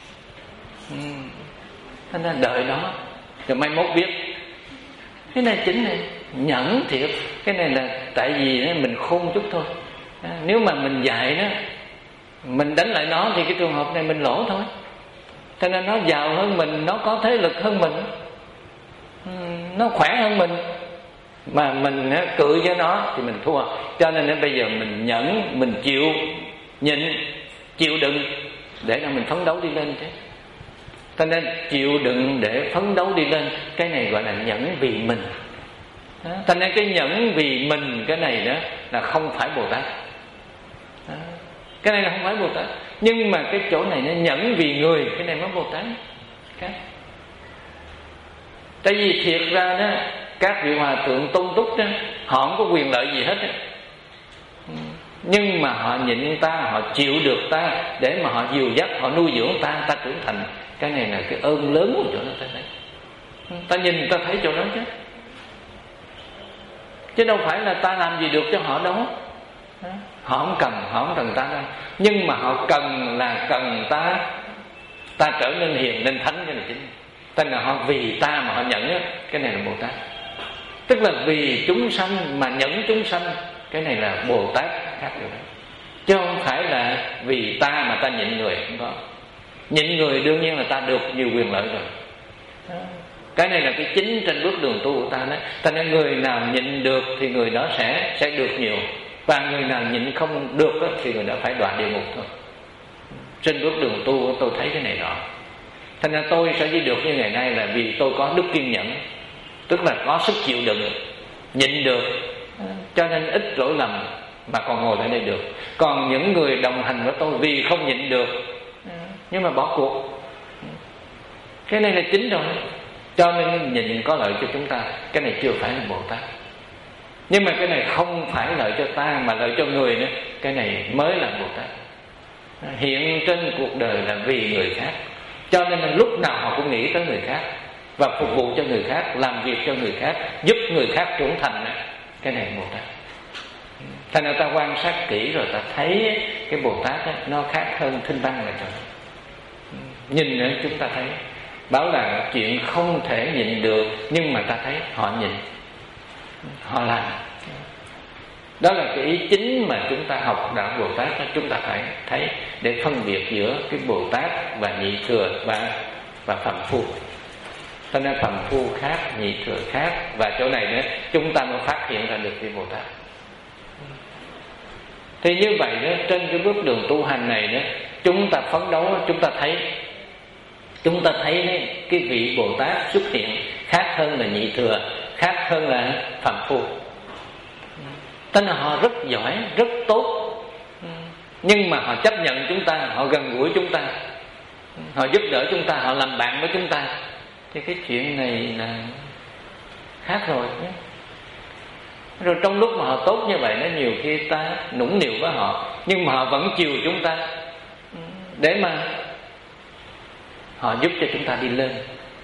Thế nên đợi đó, rồi mai mốt biết. Cái này chính này, nhẫn thiệt. Cái này là tại vì mình khôn chút thôi. Nếu mà mình dạy đó, mình đánh lại nó thì cái trường hợp này mình lỗ thôi. Cho nên nó giàu hơn mình, nó có thế lực hơn mình, nó khỏe hơn mình, mà mình cự với nó thì mình thua. Cho nên bây giờ mình nhẫn, mình chịu nhịn, chịu đựng để cho mình phấn đấu đi lên chứ. Cho nên chịu đựng để phấn đấu đi lên, cái này gọi là nhẫn vì mình. Cho nên cái nhẫn vì mình cái này đó là không phải Bồ Tát. Đó. Cái này là không phải Bồ Tát. Nhưng mà cái chỗ này nó nhẫn vì người, cái này mới Bồ Tát. Okay. Tại vì thiệt ra đó, các vị hòa thượng tôn túc đó, họ không có quyền lợi gì hết đó. Nhưng mà họ nhịn ta, họ chịu được ta, để mà họ dìu dắt, họ nuôi dưỡng ta, ta trưởng thành. Cái này là cái ơn lớn của chỗ đó ta thấy. Ta nhìn ta thấy chỗ đó chứ. Chứ đâu phải là ta làm gì được cho họ đâu. Họ không cần, họ không cần ta đâu. Nhưng mà họ cần là cần ta, ta trở nên hiền, nên thánh, cái này chính. Tức là họ vì ta mà họ nhẫn, cái này là Bồ Tát. Tức là vì chúng sanh mà nhẫn chúng sanh, cái này là Bồ Tát khác rồi đó. Chứ không phải là vì ta mà ta nhịn người, không có. Nhịn người đương nhiên là ta được nhiều quyền lợi rồi. Cái này là cái chính trên bước đường tu của ta đó. Thành ra người nào nhịn được thì người đó sẽ sẽ được nhiều, và người nào nhịn không được đó, thì người đó phải đọa địa ngục thôi. Trên bước đường tu tôi thấy cái này rõ. Thành ra tôi sẽ chỉ được như ngày nay là vì tôi có đức kiên nhẫn, tức là có sức chịu đựng, nhịn được, cho nên ít lỗi lầm mà còn ngồi tại đây được. Còn những người đồng hành với tôi vì không nhịn được nhưng mà bỏ cuộc, cái này là chính rồi. Cho nên nhịn có lợi cho chúng ta, cái này chưa phải là Bồ Tát. Nhưng mà cái này không phải lợi cho ta mà lợi cho người nữa, cái này mới là Bồ Tát. Hiện trên cuộc đời là vì người khác, cho nên là lúc nào họ cũng nghĩ tới người khác và phục vụ cho người khác, làm việc cho người khác, giúp người khác trưởng thành. Cái này Bồ Tát. Thành ra ta quan sát kỹ rồi ta thấy cái Bồ Tát ấy, nó khác hơn Thinh Văn là trời. Nhìn nữa chúng ta thấy bảo là chuyện không thể nhịn được, nhưng mà ta thấy họ nhịn, họ làm. Đó là cái ý chính mà chúng ta học đạo Bồ Tát, chúng ta phải thấy để phân biệt giữa cái Bồ Tát và nhị thừa và và phàm phu. Cho nên phàm phu khác, nhị thừa khác, và chỗ này nữa chúng ta mới phát hiện ra được cái Bồ Tát. Thì như vậy đó, trên cái bước đường tu hành này đó, chúng ta phấn đấu, chúng ta thấy chúng ta thấy đấy, cái vị Bồ Tát xuất hiện khác hơn là nhị thừa, khác hơn là phàm phu. Tức là họ rất giỏi, rất tốt, nhưng mà họ chấp nhận chúng ta, họ gần gũi chúng ta, họ giúp đỡ chúng ta, họ làm bạn với chúng ta. Thì cái chuyện này là khác rồi. Rồi trong lúc mà họ tốt như vậy, nó nhiều khi ta nũng nịu với họ, nhưng mà họ vẫn chiều chúng ta để mà họ giúp cho chúng ta đi lên.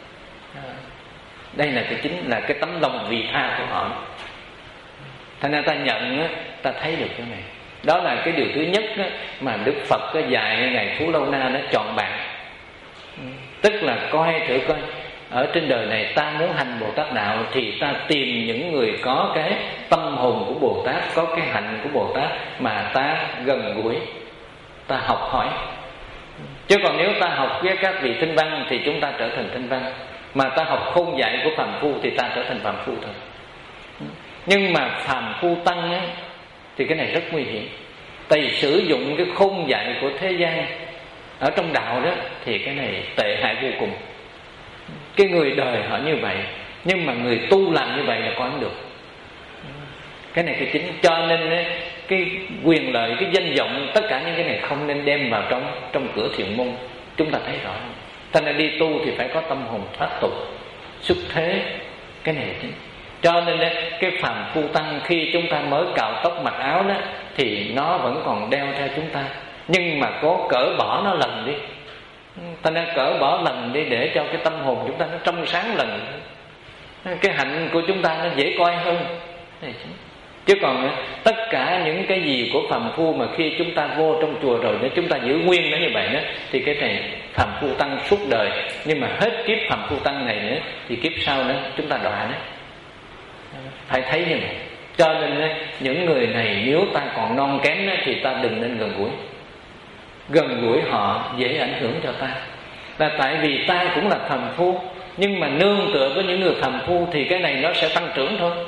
Đây là cái chính là cái tấm lòng vị tha của họ. Thành ra ta nhận, ta thấy được cái này. Đó là cái điều thứ nhất mà Đức Phật dạy Ngài Phú Lâu Na nó chọn bạn. Tức là coi thử coi ở trên đời này ta muốn hành Bồ Tát đạo thì ta tìm những người có cái tâm hồn của Bồ Tát, có cái hạnh của Bồ Tát mà ta gần gũi, ta học hỏi. Chứ còn nếu ta học với các vị Thinh Văn thì chúng ta trở thành Thinh Văn, mà ta học khôn dạy của phàm phu thì ta trở thành phàm phu thôi. Nhưng mà phàm phu tăng ấy, thì cái này rất nguy hiểm. Tại vì sử dụng cái khôn dạy của thế gian ở trong đạo đó thì cái này tệ hại vô cùng. Cái người đời họ như vậy, nhưng mà người tu làm như vậy là có ăn được. Cái này cái chính. Cho nên cái quyền lợi, cái danh vọng, tất cả những cái này không nên đem vào trong trong cửa thiện môn. Chúng ta thấy rõ. Thành ra đi tu thì phải có tâm hồn thoát tục, xuất thế. Cái này là chính. Cho nên cái phàm phu tăng khi chúng ta mới cạo tóc mặc áo đó thì nó vẫn còn đeo theo chúng ta, nhưng mà cố cởi bỏ nó lần đi. Ta nên cởi bỏ lần đi để cho cái tâm hồn chúng ta nó trong sáng lần, cái hạnh của chúng ta nó dễ coi hơn. Chứ còn tất cả những cái gì của phàm phu mà khi chúng ta vô trong chùa rồi nếu chúng ta giữ nguyên nó như vậy đó thì cái này phàm phu tăng suốt đời. Nhưng mà hết kiếp phàm phu tăng này nữa thì kiếp sau nữa chúng ta đọa đấy. Phải thấy như vậy. Cho nên những người này nếu ta còn non kém thì ta đừng nên gần gũi. Gần gũi họ dễ ảnh hưởng cho ta. Là tại vì ta cũng là phàm phu, nhưng mà nương tựa với những người phàm phu thì cái này nó sẽ tăng trưởng thôi.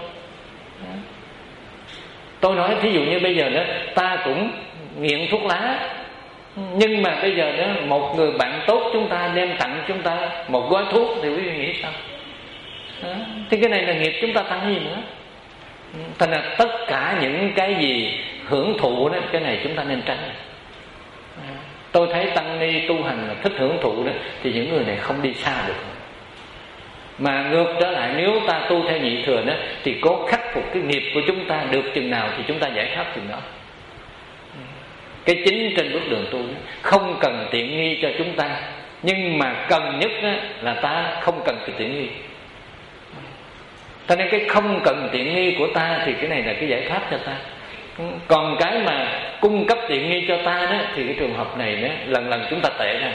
Tôi nói thí dụ như bây giờ đó, ta cũng nghiện thuốc lá, nhưng mà bây giờ đó một người bạn tốt chúng ta đem tặng chúng ta một gói thuốc thì quý vị nghĩ sao? Đó. Thì cái này là nghiệp chúng ta tăng gì nữa. Thành ra tất cả những cái gì hưởng thụ đó, cái này chúng ta nên tránh. Tôi thấy tăng ni tu hành là thích hưởng thụ đó thì những người này không đi xa được. Mà ngược trở lại, nếu ta tu theo nhị thừa đó thì cố khắc phục cái nghiệp của chúng ta được chừng nào thì chúng ta giải thoát chừng đó. Cái chính trên bước đường tu đó, không cần tiện nghi cho chúng ta, nhưng mà cần nhất đó là ta không cần cái tiện nghi. Cho nên cái không cần tiện nghi của ta thì cái này là cái giải thoát cho ta. Còn cái mà cung cấp tiện nghi cho ta đó thì cái trường hợp này đó, lần lần chúng ta tệ ra.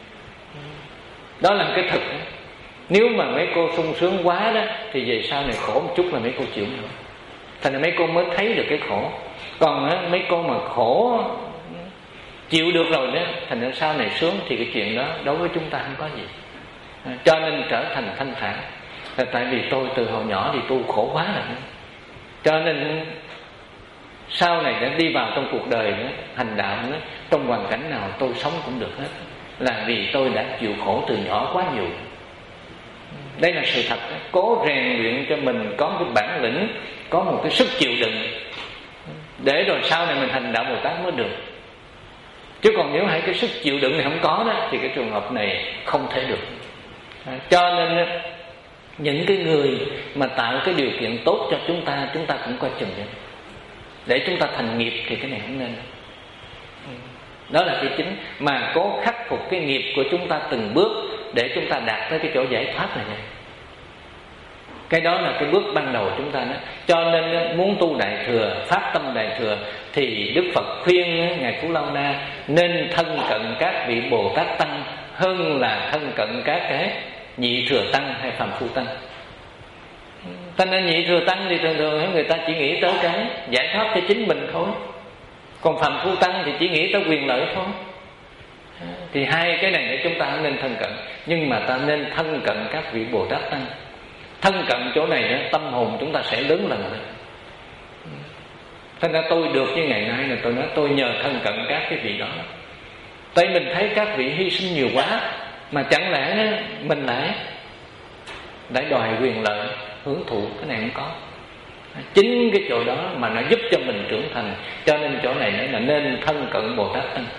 Đó là cái thực đó. Nếu mà mấy cô sung sướng quá đó thì về sau này khổ một chút là mấy cô chịu nữa. Thành ra mấy cô mới thấy được cái khổ. Còn á, mấy cô mà khổ chịu được rồi đó, thành ra sau này sướng thì cái chuyện đó đối với chúng ta không có gì. Cho nên trở thành thanh thản. Là tại vì tôi từ hồi nhỏ thì tu khổ quá rồi. Cho nên sau này đã đi vào trong cuộc đời nữa, hành đạo nữa, trong hoàn cảnh nào tôi sống cũng được hết. Là vì tôi đã chịu khổ từ nhỏ quá nhiều. Đây là sự thật. Cố rèn luyện cho mình có một cái bản lĩnh, có một cái sức chịu đựng để rồi sau này mình hành đạo Bồ Tát mới được. Chứ còn nếu hai cái sức chịu đựng này không có đó, thì cái trường hợp này không thể được. Cho nên những cái người mà tạo cái điều kiện tốt cho chúng ta, chúng ta cũng coi chừng đấy, để chúng ta thành nghiệp thì cái này không nên. Đó là cái chính, mà cố khắc phục cái nghiệp của chúng ta từng bước để chúng ta đạt tới cái chỗ giải thoát này. Cái đó là cái bước ban đầu chúng ta đó. Cho nên muốn tu Đại Thừa, phát tâm Đại Thừa, thì Đức Phật khuyên Ngài Phú Lâu Na nên thân cận các vị Bồ Tát Tăng hơn là thân cận các cái Nhị Thừa Tăng hay Phàm Phu Tăng. Cho nên Nhị Thừa Tăng thì thường thường người ta chỉ nghĩ tới cái giải thoát cho chính mình thôi, còn Phàm Phu Tăng thì chỉ nghĩ tới quyền lợi thôi. Thì hai cái này để chúng ta không nên thân cận, nhưng mà ta nên thân cận các vị Bồ Tát Tăng. Thân cận chỗ này đó, tâm hồn chúng ta sẽ lớn lần lên. Thành ra tôi được như ngày nay là tôi nói tôi nhờ thân cận các cái vị đó. Tại mình thấy các vị hy sinh nhiều quá, mà chẳng lẽ mình lại để đòi quyền lợi, hưởng thụ, cái này không có. Chính cái chỗ đó mà nó giúp cho mình trưởng thành. Cho nên chỗ này nữa là nên thân cận Bồ Tát Tăng,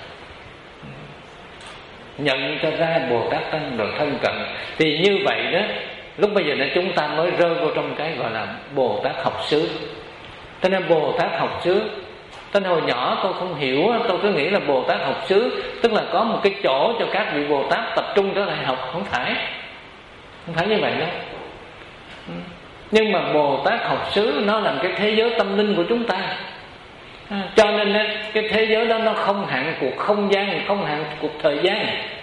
nhận cho ra Bồ Tát Tăng rồi thân cận. Thì như vậy đó, lúc bây giờ này chúng ta mới rơi vô trong cái gọi là Bồ Tát học xứ. Cho nên Bồ Tát học xứ, cho nên hồi nhỏ tôi không hiểu, tôi cứ nghĩ là Bồ Tát học xứ tức là có một cái chỗ cho các vị Bồ Tát tập trung trở lại học. Không phải, không phải như vậy đâu. Nhưng mà Bồ Tát học xứ nó là cái thế giới tâm linh của chúng ta. Cho nên cái thế giới đó nó không hạn cuộc không gian, không hạn cuộc thời gian,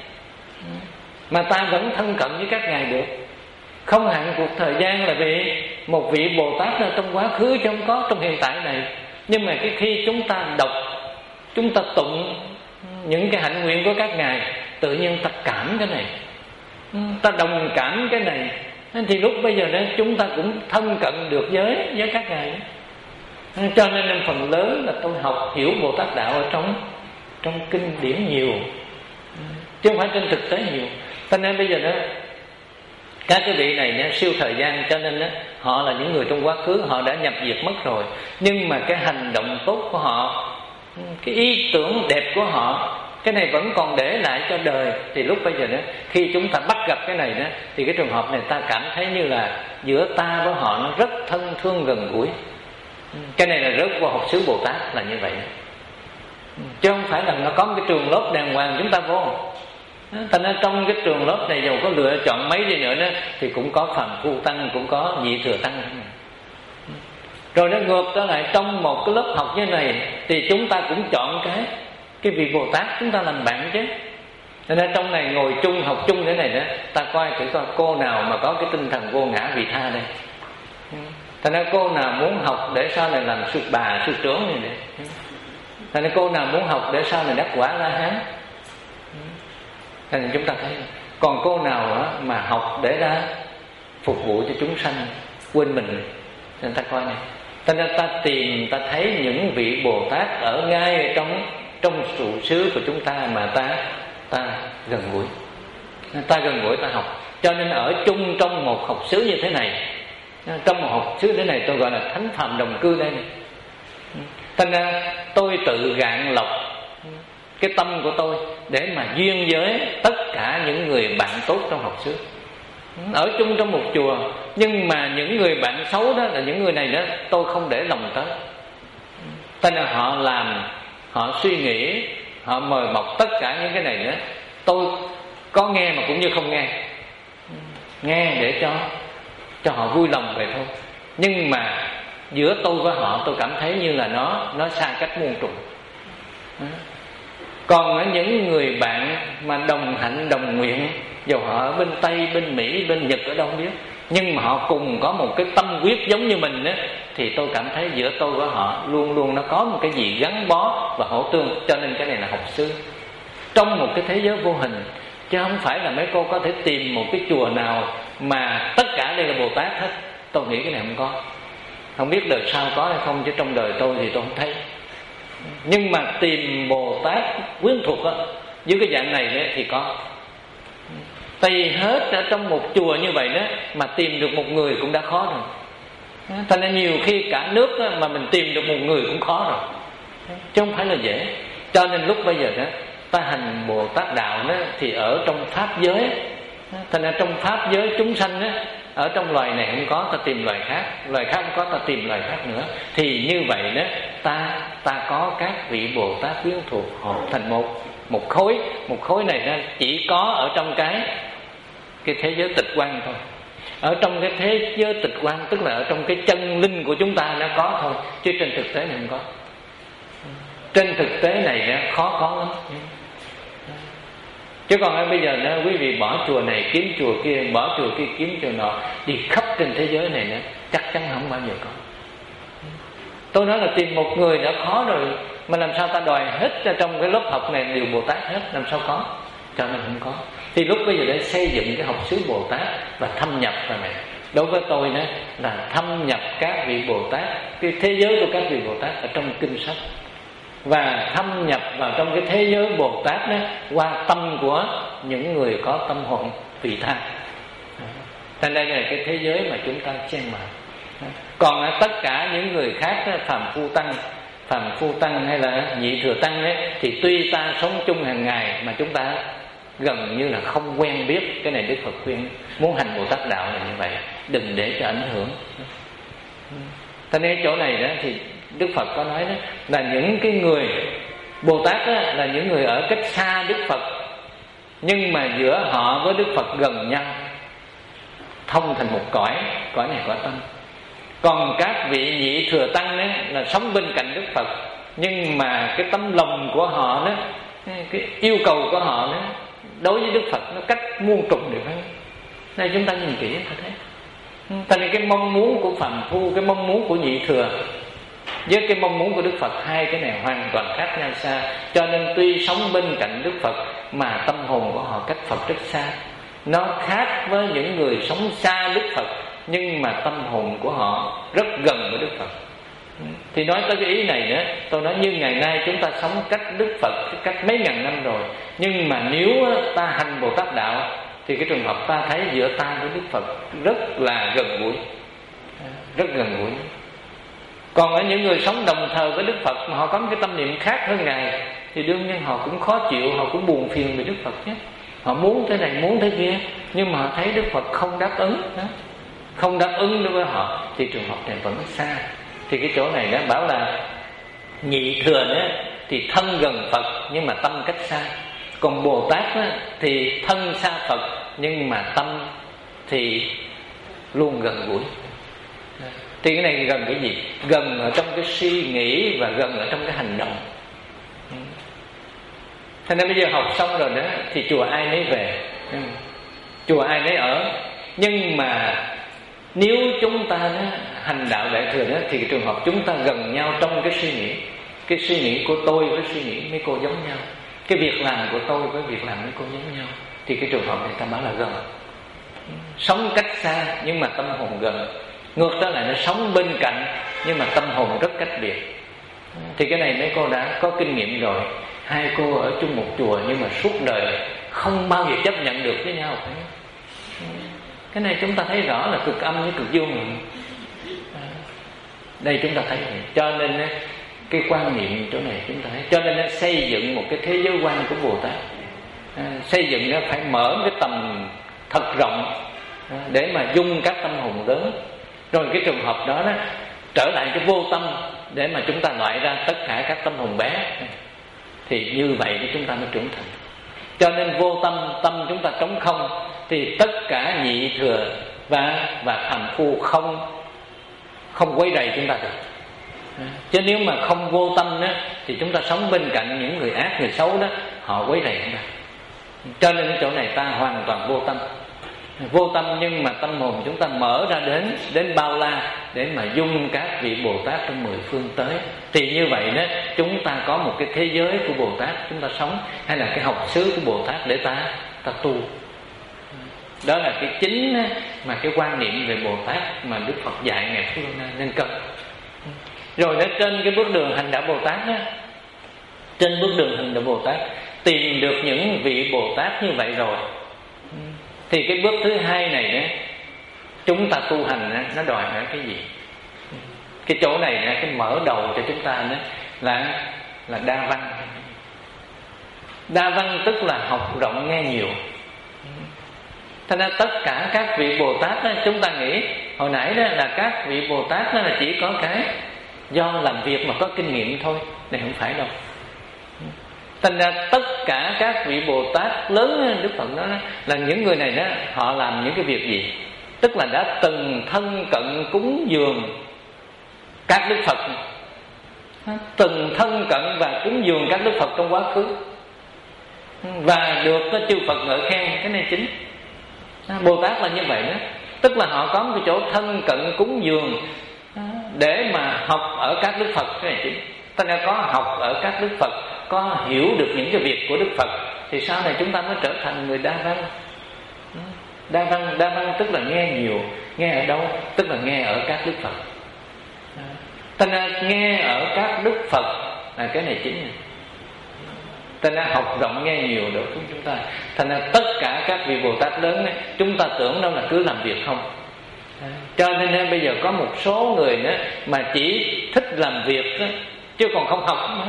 mà ta vẫn thân cận với các ngài được. Không hạn cuộc thời gian là vì một vị Bồ Tát ở trong quá khứ chứ không có trong hiện tại này. Nhưng mà cái khi chúng ta đọc, chúng ta tụng những cái hạnh nguyện của các ngài, tự nhiên ta cảm cái này, ta đồng cảm cái này, thì lúc bây giờ đó chúng ta cũng thân cận được với với các ngài. Cho nên phần lớn là tôi học hiểu Bồ Tát đạo ở trong trong kinh điển nhiều, chứ không phải trên thực tế nhiều. Cho nên bây giờ đó các cái vị này nha, siêu thời gian, cho nên đó, họ là những người trong quá khứ, họ đã nhập diệt mất rồi. Nhưng mà cái hành động tốt của họ, cái ý tưởng đẹp của họ, cái này vẫn còn để lại cho đời. Thì lúc bây giờ đó, khi chúng ta bắt gặp cái này đó, thì cái trường hợp này ta cảm thấy như là giữa ta với họ nó rất thân thương gần gũi. Cái này là rớt vào học xứ Bồ Tát là như vậy, chứ không phải là nó có một cái trường lớp đàng hoàng chúng ta vô. Thành ra trong cái trường lớp này dầu có lựa chọn mấy đi nữa đó, thì cũng có Phàm Phu Tăng, cũng có Nhị Thừa Tăng. Rồi nó ngược trở lại trong một cái lớp học như này, thì chúng ta cũng chọn cái cái vị Bồ Tát chúng ta làm bạn chứ. Nên ra trong này ngồi chung học chung thế này đó, ta coi thử coi cô nào mà có cái tinh thần vô ngã vị tha đây. Thành ra cô nào muốn học để sau này làm sư bà, sư trưởng này này. Thành ra cô nào muốn học để sau này đắc quả La Hán. Thành ra chúng ta thấy. Còn cô nào mà học để ra phục vụ cho chúng sanh, quên mình, nên ta coi này. Thành ra ta tìm, ta thấy những vị Bồ Tát ở ngay trong trong trụ xứ của chúng ta mà ta ta gần gũi, ta gần gũi ta học. Cho nên ở chung trong một học xứ như thế này, trong một học xứ thế này tôi gọi là thánh phàm đồng cư đây này. Thành ra tôi tự gạn lọc cái tâm của tôi để mà duyên với tất cả những người bạn tốt trong học xứ, ở chung trong một chùa. Nhưng mà những người bạn xấu đó là những người này đó tôi không để lòng tới. Thành ra họ làm, họ suy nghĩ, họ mời mọc tất cả những cái này nữa, tôi có nghe mà cũng như không nghe, nghe để cho cho họ vui lòng vậy thôi. Nhưng mà giữa tôi với họ tôi cảm thấy như là nó nó xa cách muôn trùng. Còn ở những người bạn mà đồng hạnh đồng nguyện, dù họ ở bên Tây, bên Mỹ, bên Nhật, ở đâu không biết, nhưng mà họ cùng có một cái tâm quyết giống như mình đó, thì tôi cảm thấy giữa tôi với họ luôn luôn nó có một cái gì gắn bó và hỗ tương. Cho nên cái này là học xứ trong một cái thế giới vô hình, chứ không phải là mấy cô có thể tìm một cái chùa nào mà tất cả đây là Bồ Tát hết. Tôi nghĩ cái này không có. Không biết đời sau có hay không, chứ trong đời tôi thì tôi không thấy. Nhưng mà tìm Bồ Tát quyến thuộc á, với cái dạng này đấy thì có. Tại vì hết ở trong một chùa như vậy đó, mà tìm được một người cũng đã khó rồi. Thành ra nhiều khi cả nước đó, mà mình tìm được một người cũng khó rồi. chứ không phải là dễ. Cho nên lúc bây giờ đó ta hành Bồ Tát đạo đó thì ở trong pháp giới, thành ra trong pháp giới chúng sanh đó, ở trong loài này không có ta tìm loài khác, loài khác không có ta tìm loài khác nữa. Thì như vậy đó ta ta có các vị Bồ Tát quyến thuộc hợp thành một một khối. Một khối này đó chỉ có ở trong cái cái thế giới tịch quan thôi. Ở trong cái thế giới tịch quan tức là ở trong cái chân linh của chúng ta nó có thôi, chứ trên thực tế này không có. Trên thực tế này nó khó có lắm. Chứ còn bây giờ nó quý vị bỏ chùa này kiếm chùa kia, bỏ chùa kia kiếm chùa nọ, đi khắp trên thế giới này nữa, chắc chắn không bao giờ có. Tôi nói là tìm một người đã khó rồi, mà làm sao ta đòi hết ra trong cái lớp học này đều Bồ Tát hết, làm sao có? Cho nên không có. Thì lúc bây giờ để xây dựng cái học xứ Bồ Tát và thâm nhập vào này. Đối với tôi đó là thâm nhập các vị Bồ Tát, cái thế giới của các vị Bồ Tát ở trong kinh sách, và thâm nhập vào trong cái thế giới Bồ Tát đó qua tâm của những người có tâm hồn vị tha. Thành đây là cái thế giới mà chúng ta chen vào. Còn tất cả những người khác đó, phàm phu tăng, phàm phu tăng hay là nhị thừa tăng ấy, thì tuy ta sống chung hàng ngày mà chúng ta gần như là không quen biết. Cái này Đức Phật khuyên muốn hành Bồ Tát đạo là như vậy, đừng để cho ảnh hưởng. Thành nên chỗ này đó thì Đức Phật có nói đó là những cái người Bồ Tát đó, là những người ở cách xa Đức Phật, nhưng mà giữa họ với Đức Phật gần nhau, thông thành một cõi, cõi này cõi tâm. Còn các vị nhị thừa tăng đó là sống bên cạnh Đức Phật, nhưng mà cái tấm lòng của họ đó, cái yêu cầu của họ đó đối với Đức Phật nó cách muôn trùng điều hơn. Đây chúng ta nhìn kỹ ta thấy. Thành ra cái mong muốn của phàm phu, cái mong muốn của nhị thừa với cái mong muốn của Đức Phật, hai cái này hoàn toàn khác nhau xa. Cho nên tuy sống bên cạnh Đức Phật mà tâm hồn của họ cách Phật rất xa. Nó khác với những người sống xa Đức Phật, nhưng mà tâm hồn của họ rất gần với Đức Phật. Thì nói tới cái ý này nữa, tôi nói như ngày nay chúng ta sống cách Đức Phật cách mấy ngàn năm rồi, nhưng mà nếu ta hành Bồ Tát đạo thì cái trường hợp ta thấy giữa ta với Đức Phật rất là gần gũi, rất gần gũi. Còn ở những người sống đồng thời với Đức Phật mà họ có một cái tâm niệm khác hơn Ngài thì đương nhiên họ cũng khó chịu, họ cũng buồn phiền về Đức Phật nhé. Họ muốn thế này, muốn thế kia, nhưng mà họ thấy Đức Phật không đáp ứng đó. Không đáp ứng đối với họ thì trường hợp này vẫn xa. Thì cái chỗ này nó bảo là nhị thừa đó thì thân gần Phật nhưng mà tâm cách xa. Còn Bồ Tát đó, thì thân xa Phật nhưng mà tâm thì luôn gần gũi. Thì cái này gần cái gì? Gần ở trong cái suy nghĩ và gần ở trong cái hành động. Thế nên bây giờ học xong rồi đó thì chùa ai nấy về, chùa ai nấy ở. Nhưng mà nếu chúng ta đó, hành đạo đại thừa đó, thì cái trường hợp chúng ta gần nhau trong cái suy nghĩ. Cái suy nghĩ của tôi với suy nghĩ mấy cô giống nhau, cái việc làm của tôi với việc làm mấy cô giống nhau, thì cái trường hợp này ta bảo là gần. Sống cách xa nhưng mà tâm hồn gần. Ngược trở lại nó sống bên cạnh nhưng mà tâm hồn rất cách biệt. Thì cái này mấy cô đã có kinh nghiệm rồi. Hai cô ở chung một chùa nhưng mà suốt đời không bao giờ chấp nhận được với nhau. Cái này chúng ta thấy rõ là cực âm với cực dương. Đây chúng ta thấy rồi. Cho nên cái quan niệm chỗ này chúng ta thấy. Cho nên xây dựng một cái thế giới quan của Bồ Tát, xây dựng nó phải mở cái tầm thật rộng để mà dung các tâm hồn lớn. Rồi cái trường hợp đó, đó trở lại cái vô tâm để mà chúng ta loại ra tất cả các tâm hồn bé. Thì như vậy thì chúng ta mới trưởng thành. Cho nên vô tâm, tâm chúng ta trống không, thì tất cả nhị thừa và và phàm phu không không quấy rầy chúng ta được. Chứ nếu mà không vô tâm đó, thì chúng ta sống bên cạnh những người ác, người xấu đó, họ quấy rầy chúng ta. Cho nên chỗ này ta hoàn toàn vô tâm. Vô tâm nhưng mà tâm hồn chúng ta mở ra đến đến bao la để mà dung các vị Bồ Tát trong mười phương tới. Thì như vậy đó, chúng ta có một cái thế giới của Bồ Tát chúng ta sống, hay là cái học xứ của Bồ Tát để ta ta tu. Đó là cái chính mà cái quan niệm về Bồ Tát mà Đức Phật dạy ngày xưa nên cần. Rồi đó, trên cái bước đường hành đạo Bồ Tát đó, trên bước đường hành đạo Bồ Tát tìm được những vị Bồ Tát như vậy rồi, thì cái bước thứ hai này đó, chúng ta tu hành đó, nó đòi hỏi cái gì? Cái chỗ này đó, cái mở đầu cho chúng ta đó, là là đa văn. Đa văn tức là học rộng nghe nhiều. Thành ra tất cả các vị Bồ Tát đó, chúng ta nghĩ hồi nãy đó là các vị Bồ Tát đó là chỉ có cái do làm việc mà có kinh nghiệm thôi. Này không phải đâu. Thành ra tất cả các vị Bồ Tát lớn, Đức Phật nói là những người này đó, họ làm những cái việc gì? Tức là đã từng thân cận cúng dường các Đức Phật, từng thân cận và cúng dường các Đức Phật trong quá khứ, và được chư Phật ngợi khen. Cái này chính Bồ Tát là như vậy đó. Tức là họ có một cái chỗ thân cận cúng dường để mà học ở các Đức Phật. Cái này chính. Ta đã có học ở các Đức Phật, có hiểu được những cái việc của Đức Phật, thì sau này chúng ta mới trở thành người đa văn. Đa văn, đa văn tức là nghe nhiều. Nghe ở đâu? Tức là nghe ở các Đức Phật. Ta đã nghe ở các Đức Phật là cái này chính này. Ta đã học rộng nghe nhiều đối với chúng ta. Thành ra tất cả các vị Bồ Tát lớn ấy, chúng ta tưởng đâu là cứ làm việc không. Cho nên bây giờ có một số người nữa mà chỉ thích làm việc đó, chứ còn không học nữa.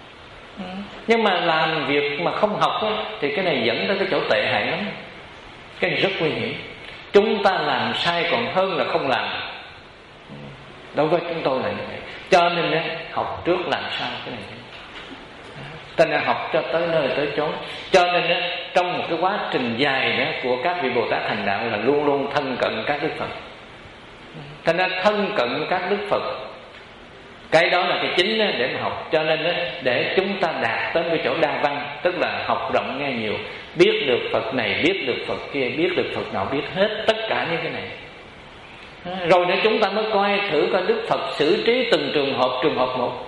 Nhưng mà làm việc mà không học đó, thì cái này dẫn tới cái chỗ tệ hại lắm. Cái này rất nguy hiểm. Chúng ta làm sai còn hơn là không làm. Đối với chúng tôi là như vậy. Cho nên đó, học trước làm sao cái này. Ta nên học cho tới nơi tới chốn. Cho nên đó, trong một cái quá trình dài đó của các vị Bồ Tát thành đạo là luôn luôn thân cận các Đức Phật. Ta nên thân cận các Đức Phật. Cái đó là cái chính đó để mà học. Cho nên đó, để chúng ta đạt tới cái chỗ đa văn, tức là học rộng nghe nhiều, biết được Phật này, biết được Phật kia, biết được Phật nào, biết hết tất cả những cái này. Rồi nữa chúng ta mới coi thử coi Đức Phật xử trí từng trường hợp, trường hợp một.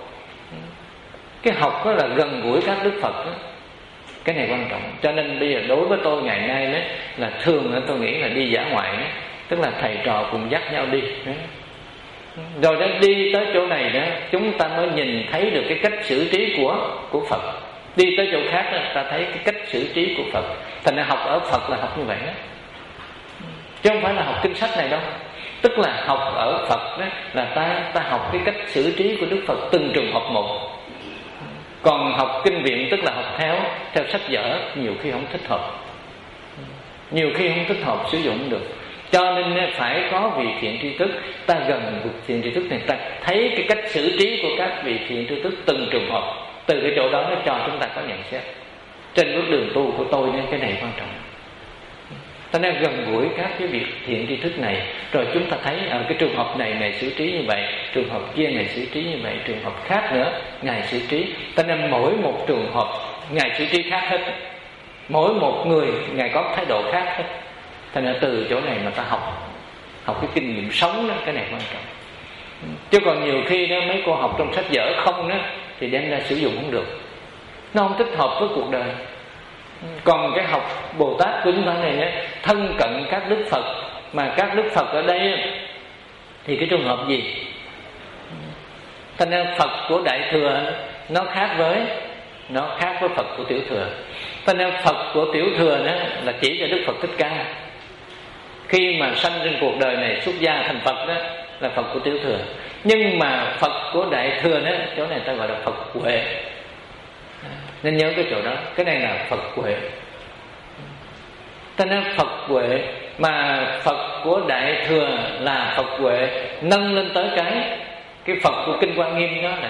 Cái học đó là gần gũi các Đức Phật đó. Cái này quan trọng. Cho nên bây giờ đối với tôi ngày nay đó, là thường tôi nghĩ là đi dã ngoại đó, tức là thầy trò cùng dắt nhau đi đó. Rồi đó đi tới chỗ này đó, chúng ta mới nhìn thấy được cái cách xử trí của của Phật. Đi tới chỗ khác đó, ta thấy cái cách xử trí của Phật. Thành ra học ở Phật là học như vậy đó, chứ không phải là học kinh sách này đâu. Tức là học ở Phật đó, là ta ta học cái cách xử trí của Đức Phật từng trường hợp một. Còn học kinh viện tức là học theo theo sách vở, nhiều khi không thích hợp, nhiều khi không thích hợp sử dụng được. Cho nên phải có vị thiện tri thức. Ta gần vị thiện tri thức này, ta thấy cái cách xử trí của các vị thiện tri thức từng trường hợp. Từ cái chỗ đó nó cho chúng ta có nhận xét. Trên bước đường tu của tôi nên cái này quan trọng. Ta nên gần gũi các cái việc thiện tri thức này, rồi chúng ta thấy ở cái trường hợp này Ngài xử trí như vậy, trường hợp kia Ngài xử trí như vậy, trường hợp khác nữa Ngài xử trí. Ta nên mỗi một trường hợp Ngài xử trí khác hết, mỗi một người Ngài có thái độ khác hết. Thành ra từ chỗ này mà ta học học cái kinh nghiệm sống đó, cái này quan trọng. Chứ còn nhiều khi đó mấy cô học trong sách vở không đó, thì đem ra sử dụng không được, nó không thích hợp với cuộc đời. Còn cái học Bồ Tát của chúng ta này nhé, thân cận các Đức Phật, mà các Đức Phật ở đây thì cái trường hợp gì? Thành ra Phật của Đại Thừa nó khác với nó khác với Phật của Tiểu Thừa. Thành ra Phật của Tiểu Thừa đó là chỉ cho Đức Phật Thích Ca. Khi mà sanh trên cuộc đời này xuất gia thành Phật đó là Phật của Tiểu Thừa. Nhưng mà Phật của Đại Thừa đó, chỗ này ta gọi là Phật Huệ. Nên nhớ cái chỗ đó, cái này là Phật Huệ. Ta nói Phật Huệ, mà Phật của Đại Thừa là Phật Huệ nâng lên tới cái cái Phật của Kinh Hoa Nghiêm đó là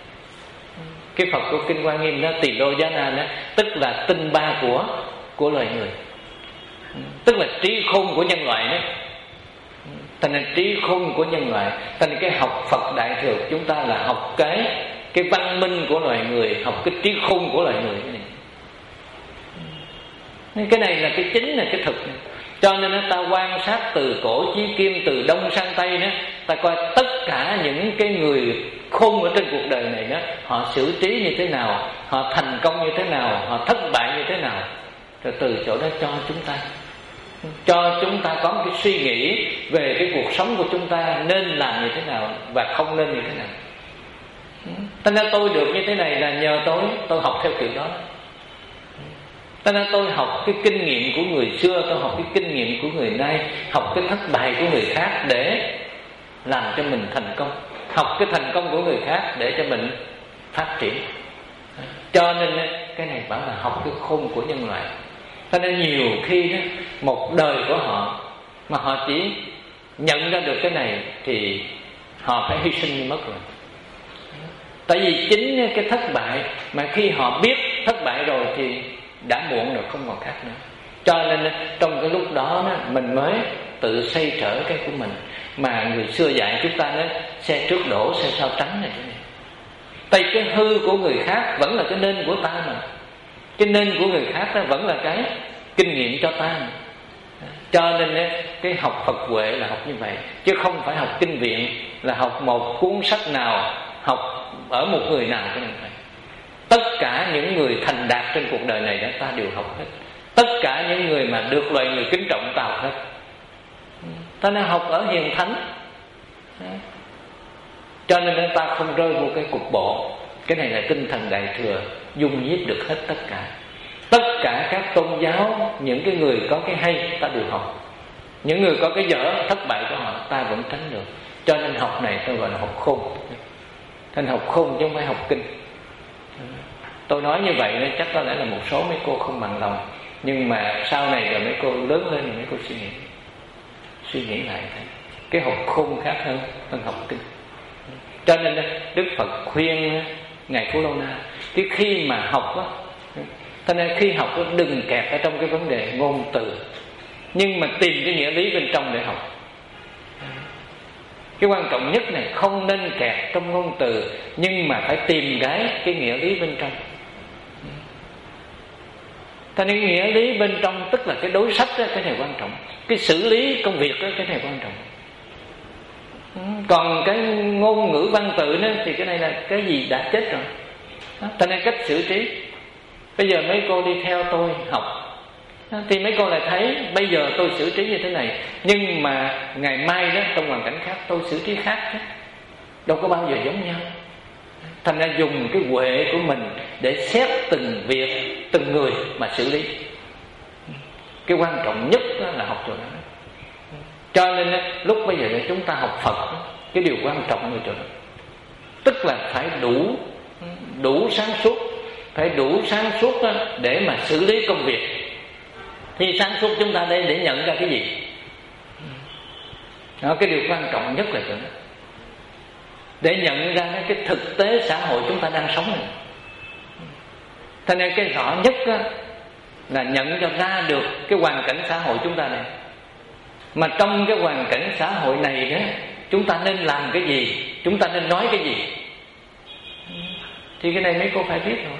cái Phật của Kinh Hoa Nghiêm đó, Tỳ Lô Giá Na đó, tức là tinh ba của của loài người, tức là trí khôn của nhân loại đó. Thành ra trí khôn của nhân loại, thành ra cái học Phật Đại Thừa của chúng ta là học cái cái văn minh của loài người, học cái trí khôn của loài người. Cái này, nên cái này là cái chính, là cái thực này. Cho nên ta quan sát từ cổ chí kim, từ đông sang tây đó, ta coi tất cả những cái người khôn ở trên cuộc đời này đó, họ xử trí như thế nào, họ thành công như thế nào, họ thất bại như thế nào, rồi từ chỗ đó cho chúng ta cho chúng ta có một cái suy nghĩ về cái cuộc sống của chúng ta nên làm như thế nào và không nên như thế nào. Cho nên tôi được như thế này là nhờ tôi tôi học theo kiểu đó. Cho nên tôi học cái kinh nghiệm của người xưa, tôi học cái kinh nghiệm của người nay, học cái thất bại của người khác để làm cho mình thành công, học cái thành công của người khác để cho mình phát triển. Cho nên cái này bảo là học cái khôn của nhân loại. Cho nên nhiều khi đó, một đời của họ mà họ chỉ nhận ra được cái này thì họ phải hy sinh đi mất rồi. Tại vì chính cái thất bại mà khi họ biết thất bại rồi thì đã muộn rồi, không còn khác nữa. Cho nên trong cái lúc đó mình mới tự xây trở cái của mình. Mà người xưa dạy chúng ta nói xe trước đổ xe sau tránh này. Tại cái hư của người khác vẫn là cái nên của ta mà. Cái nên của người khác đó vẫn là cái kinh nghiệm cho ta mà. Cho nên cái học Phật Huệ là học như vậy, chứ không phải học kinh viện là học một cuốn sách nào, học ở một người nào cái này vậy. Tất cả những người thành đạt trên cuộc đời này đó ta đều học hết. Tất cả những người mà được loài người kính trọng ta học hết. Ta nên học ở hiền thánh. Cho nên ta không rơi vô cái cục bộ. Cái này là tinh thần Đại Thừa, dung nhiếp được hết tất cả. Tất cả các tôn giáo, những cái người có cái hay ta đều học. Những người có cái dở, thất bại của họ ta vẫn tránh được. Cho nên học này tôi gọi là học khôn. Thành học khôn chứ không phải học kinh. Tôi nói như vậy nên chắc có lẽ là một số mấy cô không bằng lòng. Nhưng mà sau này rồi mấy cô lớn lên rồi mấy cô suy nghĩ Suy nghĩ lại thấy cái học khôn khác hơn hơn học kinh. Cho nên Đức Phật khuyên Ngài Phú Lâu Na, cái khi mà học á, cho nên khi học á, đừng kẹt ở trong cái vấn đề ngôn từ, nhưng mà tìm cái nghĩa lý bên trong để học. Cái quan trọng nhất này không nên kẹt trong ngôn từ, nhưng mà phải tìm cái cái nghĩa lý bên trong. Cho nên nghĩa lý bên trong tức là cái đối sách đó, cái này quan trọng. Cái xử lý công việc đó, cái này quan trọng. Còn cái ngôn ngữ văn tự đó, thì cái này là cái gì đã chết rồi. Cho nên cách xử trí. Bây giờ mấy cô đi theo tôi học thì mấy cô lại thấy bây giờ tôi xử trí như thế này, nhưng mà ngày mai đó trong hoàn cảnh khác tôi xử trí khác chứ. Đâu có bao giờ giống nhau. Thành ra dùng cái huệ của mình để xét từng việc, từng người mà xử lý. Cái quan trọng nhất là học chỗ đó. Cho nên lúc bây giờ chúng ta học Phật, cái điều quan trọng ở chỗ đó, tức là phải đủ đủ sáng suốt, phải đủ sáng suốt để mà xử lý công việc. Thì sáng suốt chúng ta đây để nhận ra cái gì? Đó, cái điều quan trọng nhất là chỗ đó. Để nhận ra cái thực tế xã hội chúng ta đang sống này. Thế nên cái rõ nhất là nhận cho ra được cái hoàn cảnh xã hội chúng ta này. Mà trong cái hoàn cảnh xã hội này đó, chúng ta nên làm cái gì, chúng ta nên nói cái gì, thì cái này mấy cô phải biết rồi.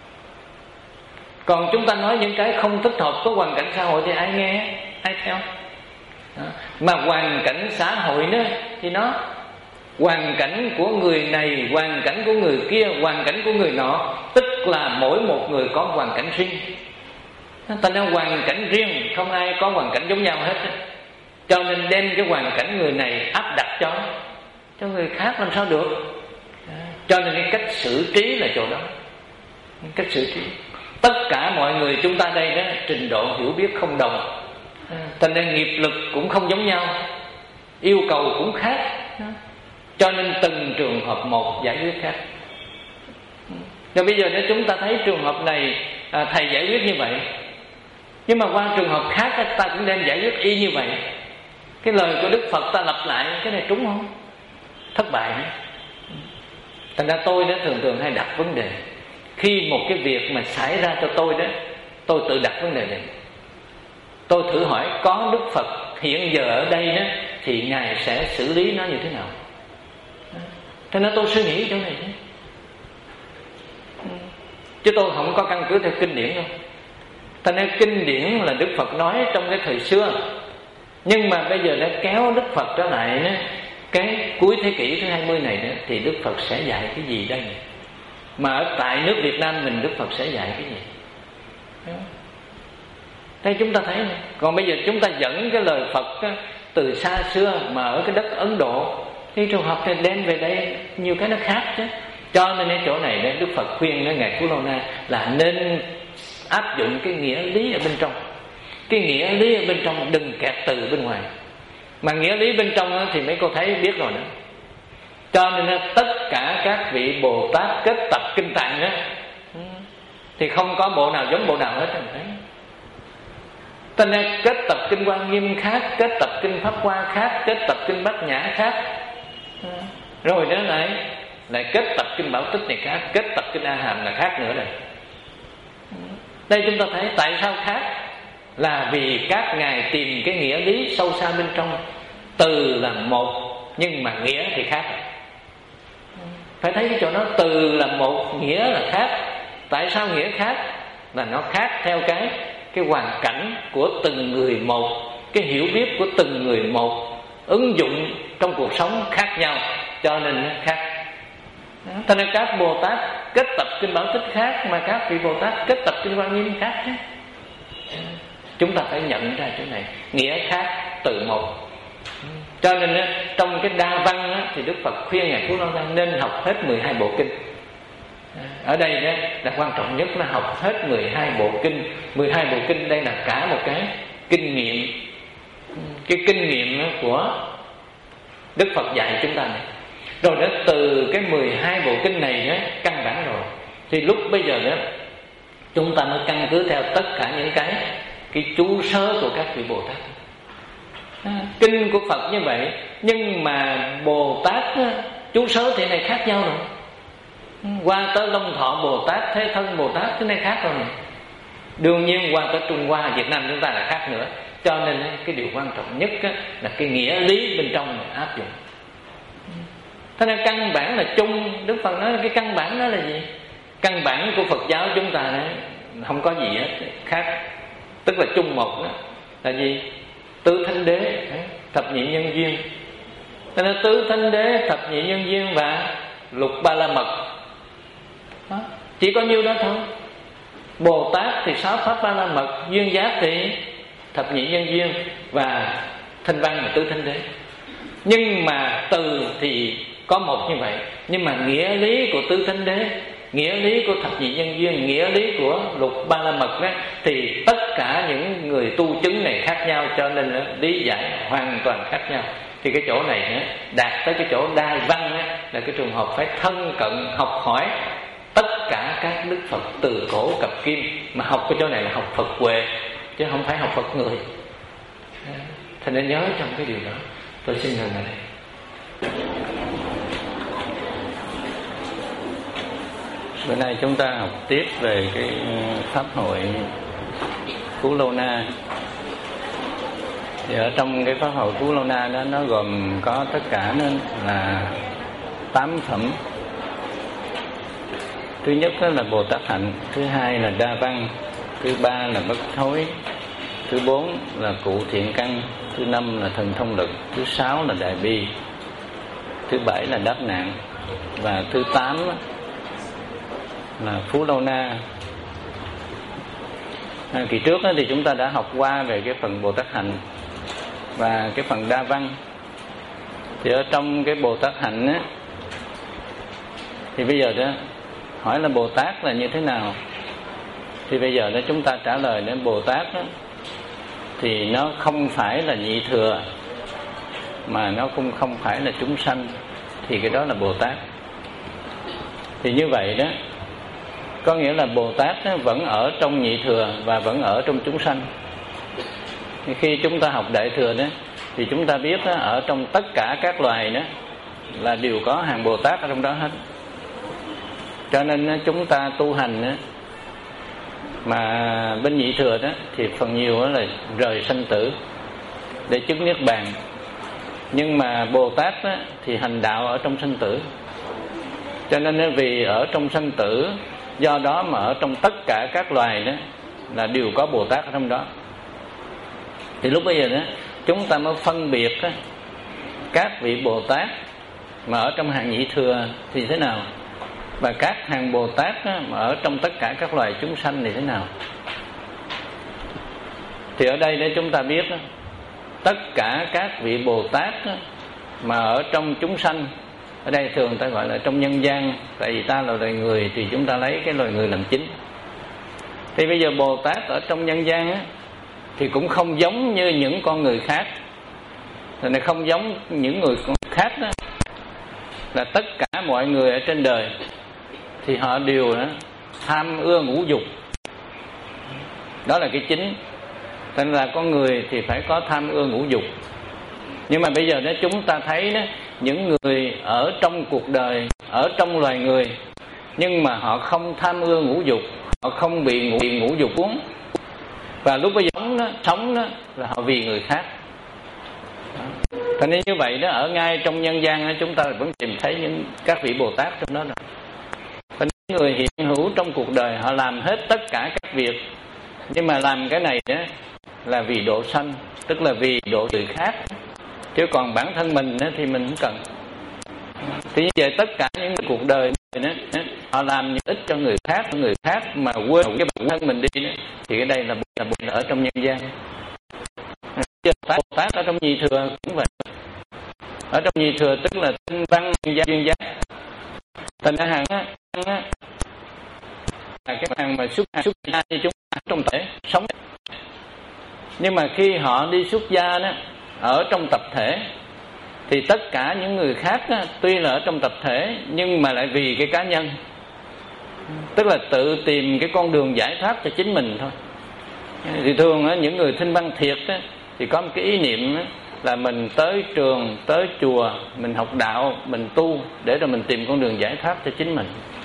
Còn chúng ta nói những cái không thích hợp với hoàn cảnh xã hội thì ai nghe, ai theo. Đó. Mà hoàn cảnh xã hội đó thì nó hoàn cảnh của người này, hoàn cảnh của người kia, hoàn cảnh của người nọ, tức là mỗi một người có hoàn cảnh riêng. Ta nói hoàn cảnh riêng, không ai có hoàn cảnh giống nhau hết. Cho nên đem cái hoàn cảnh người này áp đặt cho cho người khác làm sao được. Cho nên cái cách xử trí là chỗ đó. Cách xử trí. Tất cả mọi người chúng ta đây đó, trình độ hiểu biết không đồng, cho nên nghiệp lực cũng không giống nhau, yêu cầu cũng khác. Cho nên từng trường hợp một giải quyết khác. Rồi bây giờ nếu chúng ta thấy trường hợp này à, thầy giải quyết như vậy, nhưng mà qua trường hợp khác ta cũng đem giải quyết y như vậy. Cái lời của Đức Phật ta lặp lại, cái này trúng không? Thất bại. Thành ra tôi đó thường thường hay đặt vấn đề. Khi một cái việc mà xảy ra cho tôi đó, tôi tự đặt vấn đề này. Tôi thử hỏi có Đức Phật hiện giờ ở đây đó, thì Ngài sẽ xử lý nó như thế nào? Thế nên tôi suy nghĩ chỗ này chứ. Chứ tôi không có căn cứ theo kinh điển đâu. Thế nên kinh điển là Đức Phật nói trong cái thời xưa. Nhưng mà bây giờ đã kéo Đức Phật trở lại đó, cái cuối thế kỷ thứ hai mươi này đó, thì Đức Phật sẽ dạy cái gì đây? Mà ở tại nước Việt Nam mình Đức Phật sẽ dạy cái gì? Thế chúng ta thấy này. Còn bây giờ chúng ta dẫn cái lời Phật đó, từ xa xưa mà ở cái đất Ấn Độ, thì trường hợp này đem về đây nhiều cái nó khác chứ. Cho nên cái chỗ này đó, Đức Phật khuyên với Ngài Phú Lâu Na là nên áp dụng cái nghĩa lý ở bên trong. Cái nghĩa lý ở bên trong đừng kẹt từ bên ngoài. Mà nghĩa lý bên trong thì mấy cô thấy biết rồi đó. Cho nên tất cả các vị Bồ Tát kết tập kinh Tạng đó thì không có bộ nào giống bộ nào hết. Cho nên kết tập kinh Hoa Nghiêm khác, kết tập kinh Pháp Hoa khác, kết tập kinh Bát Nhã khác, rồi đó lại lại kết tập kinh Bảo Tích này khác, kết tập kinh A Hàm là khác nữa rồi. Đây chúng ta thấy tại sao khác, là vì các ngài tìm cái nghĩa lý sâu xa bên trong. Từ là một nhưng mà nghĩa thì khác. Phải thấy cái chỗ đó, từ là một, nghĩa là khác. Tại sao nghĩa khác? Là nó khác theo cái cái hoàn cảnh của từng người một, cái hiểu biết của từng người một, ứng dụng trong cuộc sống khác nhau, cho nên nó khác. Cho nên các Bồ Tát kết tập kinh Bảo Tích khác, mà các vị Bồ Tát kết tập kinh Hoa Nghiêm khác. Chúng ta phải nhận ra chỗ này, nghĩa khác từ một. Cho nên trong cái đa văn thì Đức Phật khuyên ngài Phú Lâu Na nên học hết mười hai bộ kinh. Ở đây đó là quan trọng nhất là học hết mười hai bộ kinh. mười hai bộ kinh đây là cả một cái kinh nghiệm, cái kinh nghiệm của Đức Phật dạy chúng ta này. Rồi đó từ cái mười hai bộ kinh này đó, căn bản rồi, thì lúc bây giờ đó chúng ta mới căn cứ theo tất cả những cái cái chú sớ của các vị Bồ Tát. À, kinh của Phật như vậy, nhưng mà Bồ Tát chú sớ thì này khác nhau rồi. Qua tới Long Thọ Bồ Tát, Thế Thân Bồ Tát cái này khác rồi. Đương nhiên qua tới Trung Hoa, Việt Nam chúng ta là khác nữa. Cho nên cái điều quan trọng nhất là cái nghĩa lý bên trong này áp dụng. Thế nên căn bản là chung. Đức Phật nói là cái căn bản đó là gì? Căn bản của Phật giáo chúng ta này không có gì hết khác, tức là chung một đó. Là gì? Tứ Thánh Đế, thập nhị nhân duyên. Thế nên tứ Thánh Đế, thập nhị nhân duyên và lục ba la mật đó. Chỉ có nhiêu đó thôi. Bồ Tát thì sáu pháp ba la mật, duyên giác thì thập nhị nhân duyên và thanh văn là tứ Thánh Đế. Nhưng mà từ thì có một như vậy, nhưng mà nghĩa lý của tứ Thánh Đế, nghĩa lý của thập nhị nhân duyên, nghĩa lý của lục ba la mật đó, thì tất cả những người tu chứng này khác nhau, cho nên lý giải hoàn toàn khác nhau. Thì cái chỗ này đạt tới cái chỗ đa văn là cái trường hợp phải thân cận học hỏi tất cả các đức Phật từ cổ cập kim. Mà học cái chỗ này là học Phật huệ, chứ không phải học Phật người. Thành nên nhớ trong cái điều đó. Tôi xin ngừng ở đây. Bữa nay chúng ta học tiếp về cái pháp hội Phú Lâu Na. Thì ở trong cái pháp hội Phú Lâu Na đó, nó gồm có tất cả nên là tám phẩm. Thứ nhất đó là Bồ Tát Hạnh, thứ hai là Đa Văn, thứ ba là Bất Thối, thứ bốn là Cụ Thiện Căn, thứ năm là Thần Thông Lực, thứ sáu là Đại Bi, thứ bảy là Đáp Nạn, và thứ tám là Phú Lâu Na. À, kỳ trước đó thì chúng ta đã học qua về cái phần Bồ Tát Hạnh và cái phần Đa Văn. Thì ở trong cái Bồ Tát Hạnh á, thì bây giờ đó hỏi là Bồ Tát là như thế nào, thì bây giờ đó chúng ta trả lời đến Bồ Tát đó, thì nó không phải là nhị thừa, mà nó cũng không phải là chúng sanh, thì cái đó là Bồ Tát. Thì như vậy đó, có nghĩa là Bồ Tát vẫn ở trong nhị thừa và vẫn ở trong chúng sanh. Khi chúng ta học Đại Thừa đó, thì chúng ta biết đó, ở trong tất cả các loài đó là đều có hàng Bồ Tát ở trong đó hết. Cho nên chúng ta tu hành đó, mà bên nhị thừa đó, thì phần nhiều đó là rời sanh tử để chứng niết bàn. Nhưng mà Bồ Tát đó, thì hành đạo ở trong sanh tử. Cho nên vì ở trong sanh tử, do đó mà ở trong tất cả các loài đó là đều có Bồ Tát ở trong đó. Thì lúc bây giờ đó chúng ta mới phân biệt đó, các vị Bồ Tát mà ở trong hàng nhị thừa thì thế nào, và các hàng Bồ Tát đó, mà ở trong tất cả các loài chúng sanh thì thế nào. Thì ở đây để chúng ta biết đó, tất cả các vị Bồ Tát đó, mà ở trong chúng sanh, ở đây thường ta gọi là trong nhân gian, tại vì ta là loài người thì chúng ta lấy cái loài người làm chính. Thì bây giờ Bồ Tát ở trong nhân gian á, thì cũng không giống như những con người khác. Thì này không giống những người khác đó. là tất cả mọi người ở trên đời thì họ đều đó, tham ưa ngũ dục. Đó là cái chính. Thành là con người thì phải có tham ưa ngũ dục. Nhưng mà bây giờ đó chúng ta thấy đó, những người ở trong cuộc đời, ở trong loài người, nhưng mà họ không tham ưa ngũ dục, họ không bị ngũ, bị ngũ dục cuốn. Và lúc bây giờ sống đó, sống đó là họ vì người khác. Cho nên như vậy đó, ở ngay trong nhân gian đó, chúng ta vẫn tìm thấy những các vị Bồ Tát trong đó rồi. Và những người hiện hữu trong cuộc đời họ làm hết tất cả các việc, nhưng mà làm cái này đó là vì độ sanh, tức là vì độ người khác, chứ còn bản thân mình đó, thì mình không cần. Thì như vậy tất cả những cuộc đời này đó, họ làm những ích cho người khác, cho người khác mà quên cái bản thân mình đi đó, thì cái đây là là, là ở trong nhân gian. Bồ Tát ở trong nhị thừa cũng vậy. Ở trong nhị thừa tức là tinh văn duyên giác. Thành ra hàng á, là cái hàng mà xuất xuất gia như chúng ta trong thể sống. Nhưng mà khi họ đi xuất gia đó, ở trong tập thể, thì tất cả những người khác đó, tuy là ở trong tập thể nhưng mà lại vì cái cá nhân, tức là tự tìm cái con đường giải thoát cho chính mình thôi. Thì thường đó, những người thinh văn thiệt đó, thì có một cái ý niệm đó, là mình tới trường, tới chùa, mình học đạo, mình tu để rồi mình tìm con đường giải thoát cho chính mình.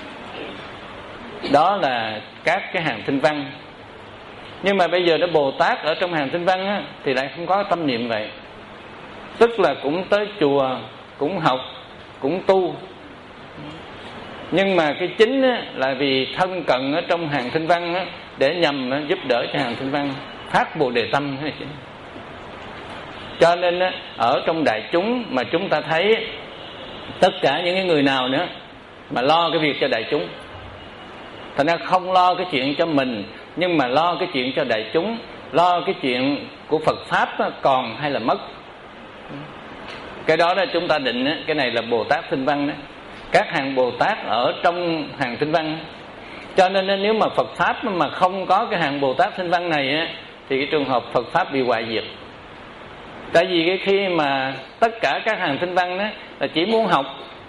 Đó là các cái hàng thinh văn. Nhưng mà bây giờ đó Bồ Tát ở trong hàng thinh văn á, thì lại không có tâm niệm vậy. Tức là cũng tới chùa, cũng học, cũng tu, nhưng mà cái chính á, là vì thân cận ở trong hàng thinh văn á, để nhằm á, giúp đỡ cho hàng thinh văn phát Bồ Đề tâm. Cho nên á, ở trong đại chúng mà chúng ta thấy tất cả những cái người nào nữa mà lo cái việc cho đại chúng, thành ra không lo cái chuyện cho mình, nhưng mà lo cái chuyện cho đại chúng, lo cái chuyện của Phật Pháp đó, còn hay là mất. Cái đó đó chúng ta định đó, cái này là Bồ Tát thinh văn đó. Các hàng Bồ Tát ở trong hàng thinh văn. Cho nên nếu mà Phật Pháp mà không có cái hàng Bồ Tát thinh văn này á, thì cái trường hợp Phật Pháp bị hoại diệt. Tại vì cái khi mà tất cả các hàng thinh văn đó là chỉ muốn học,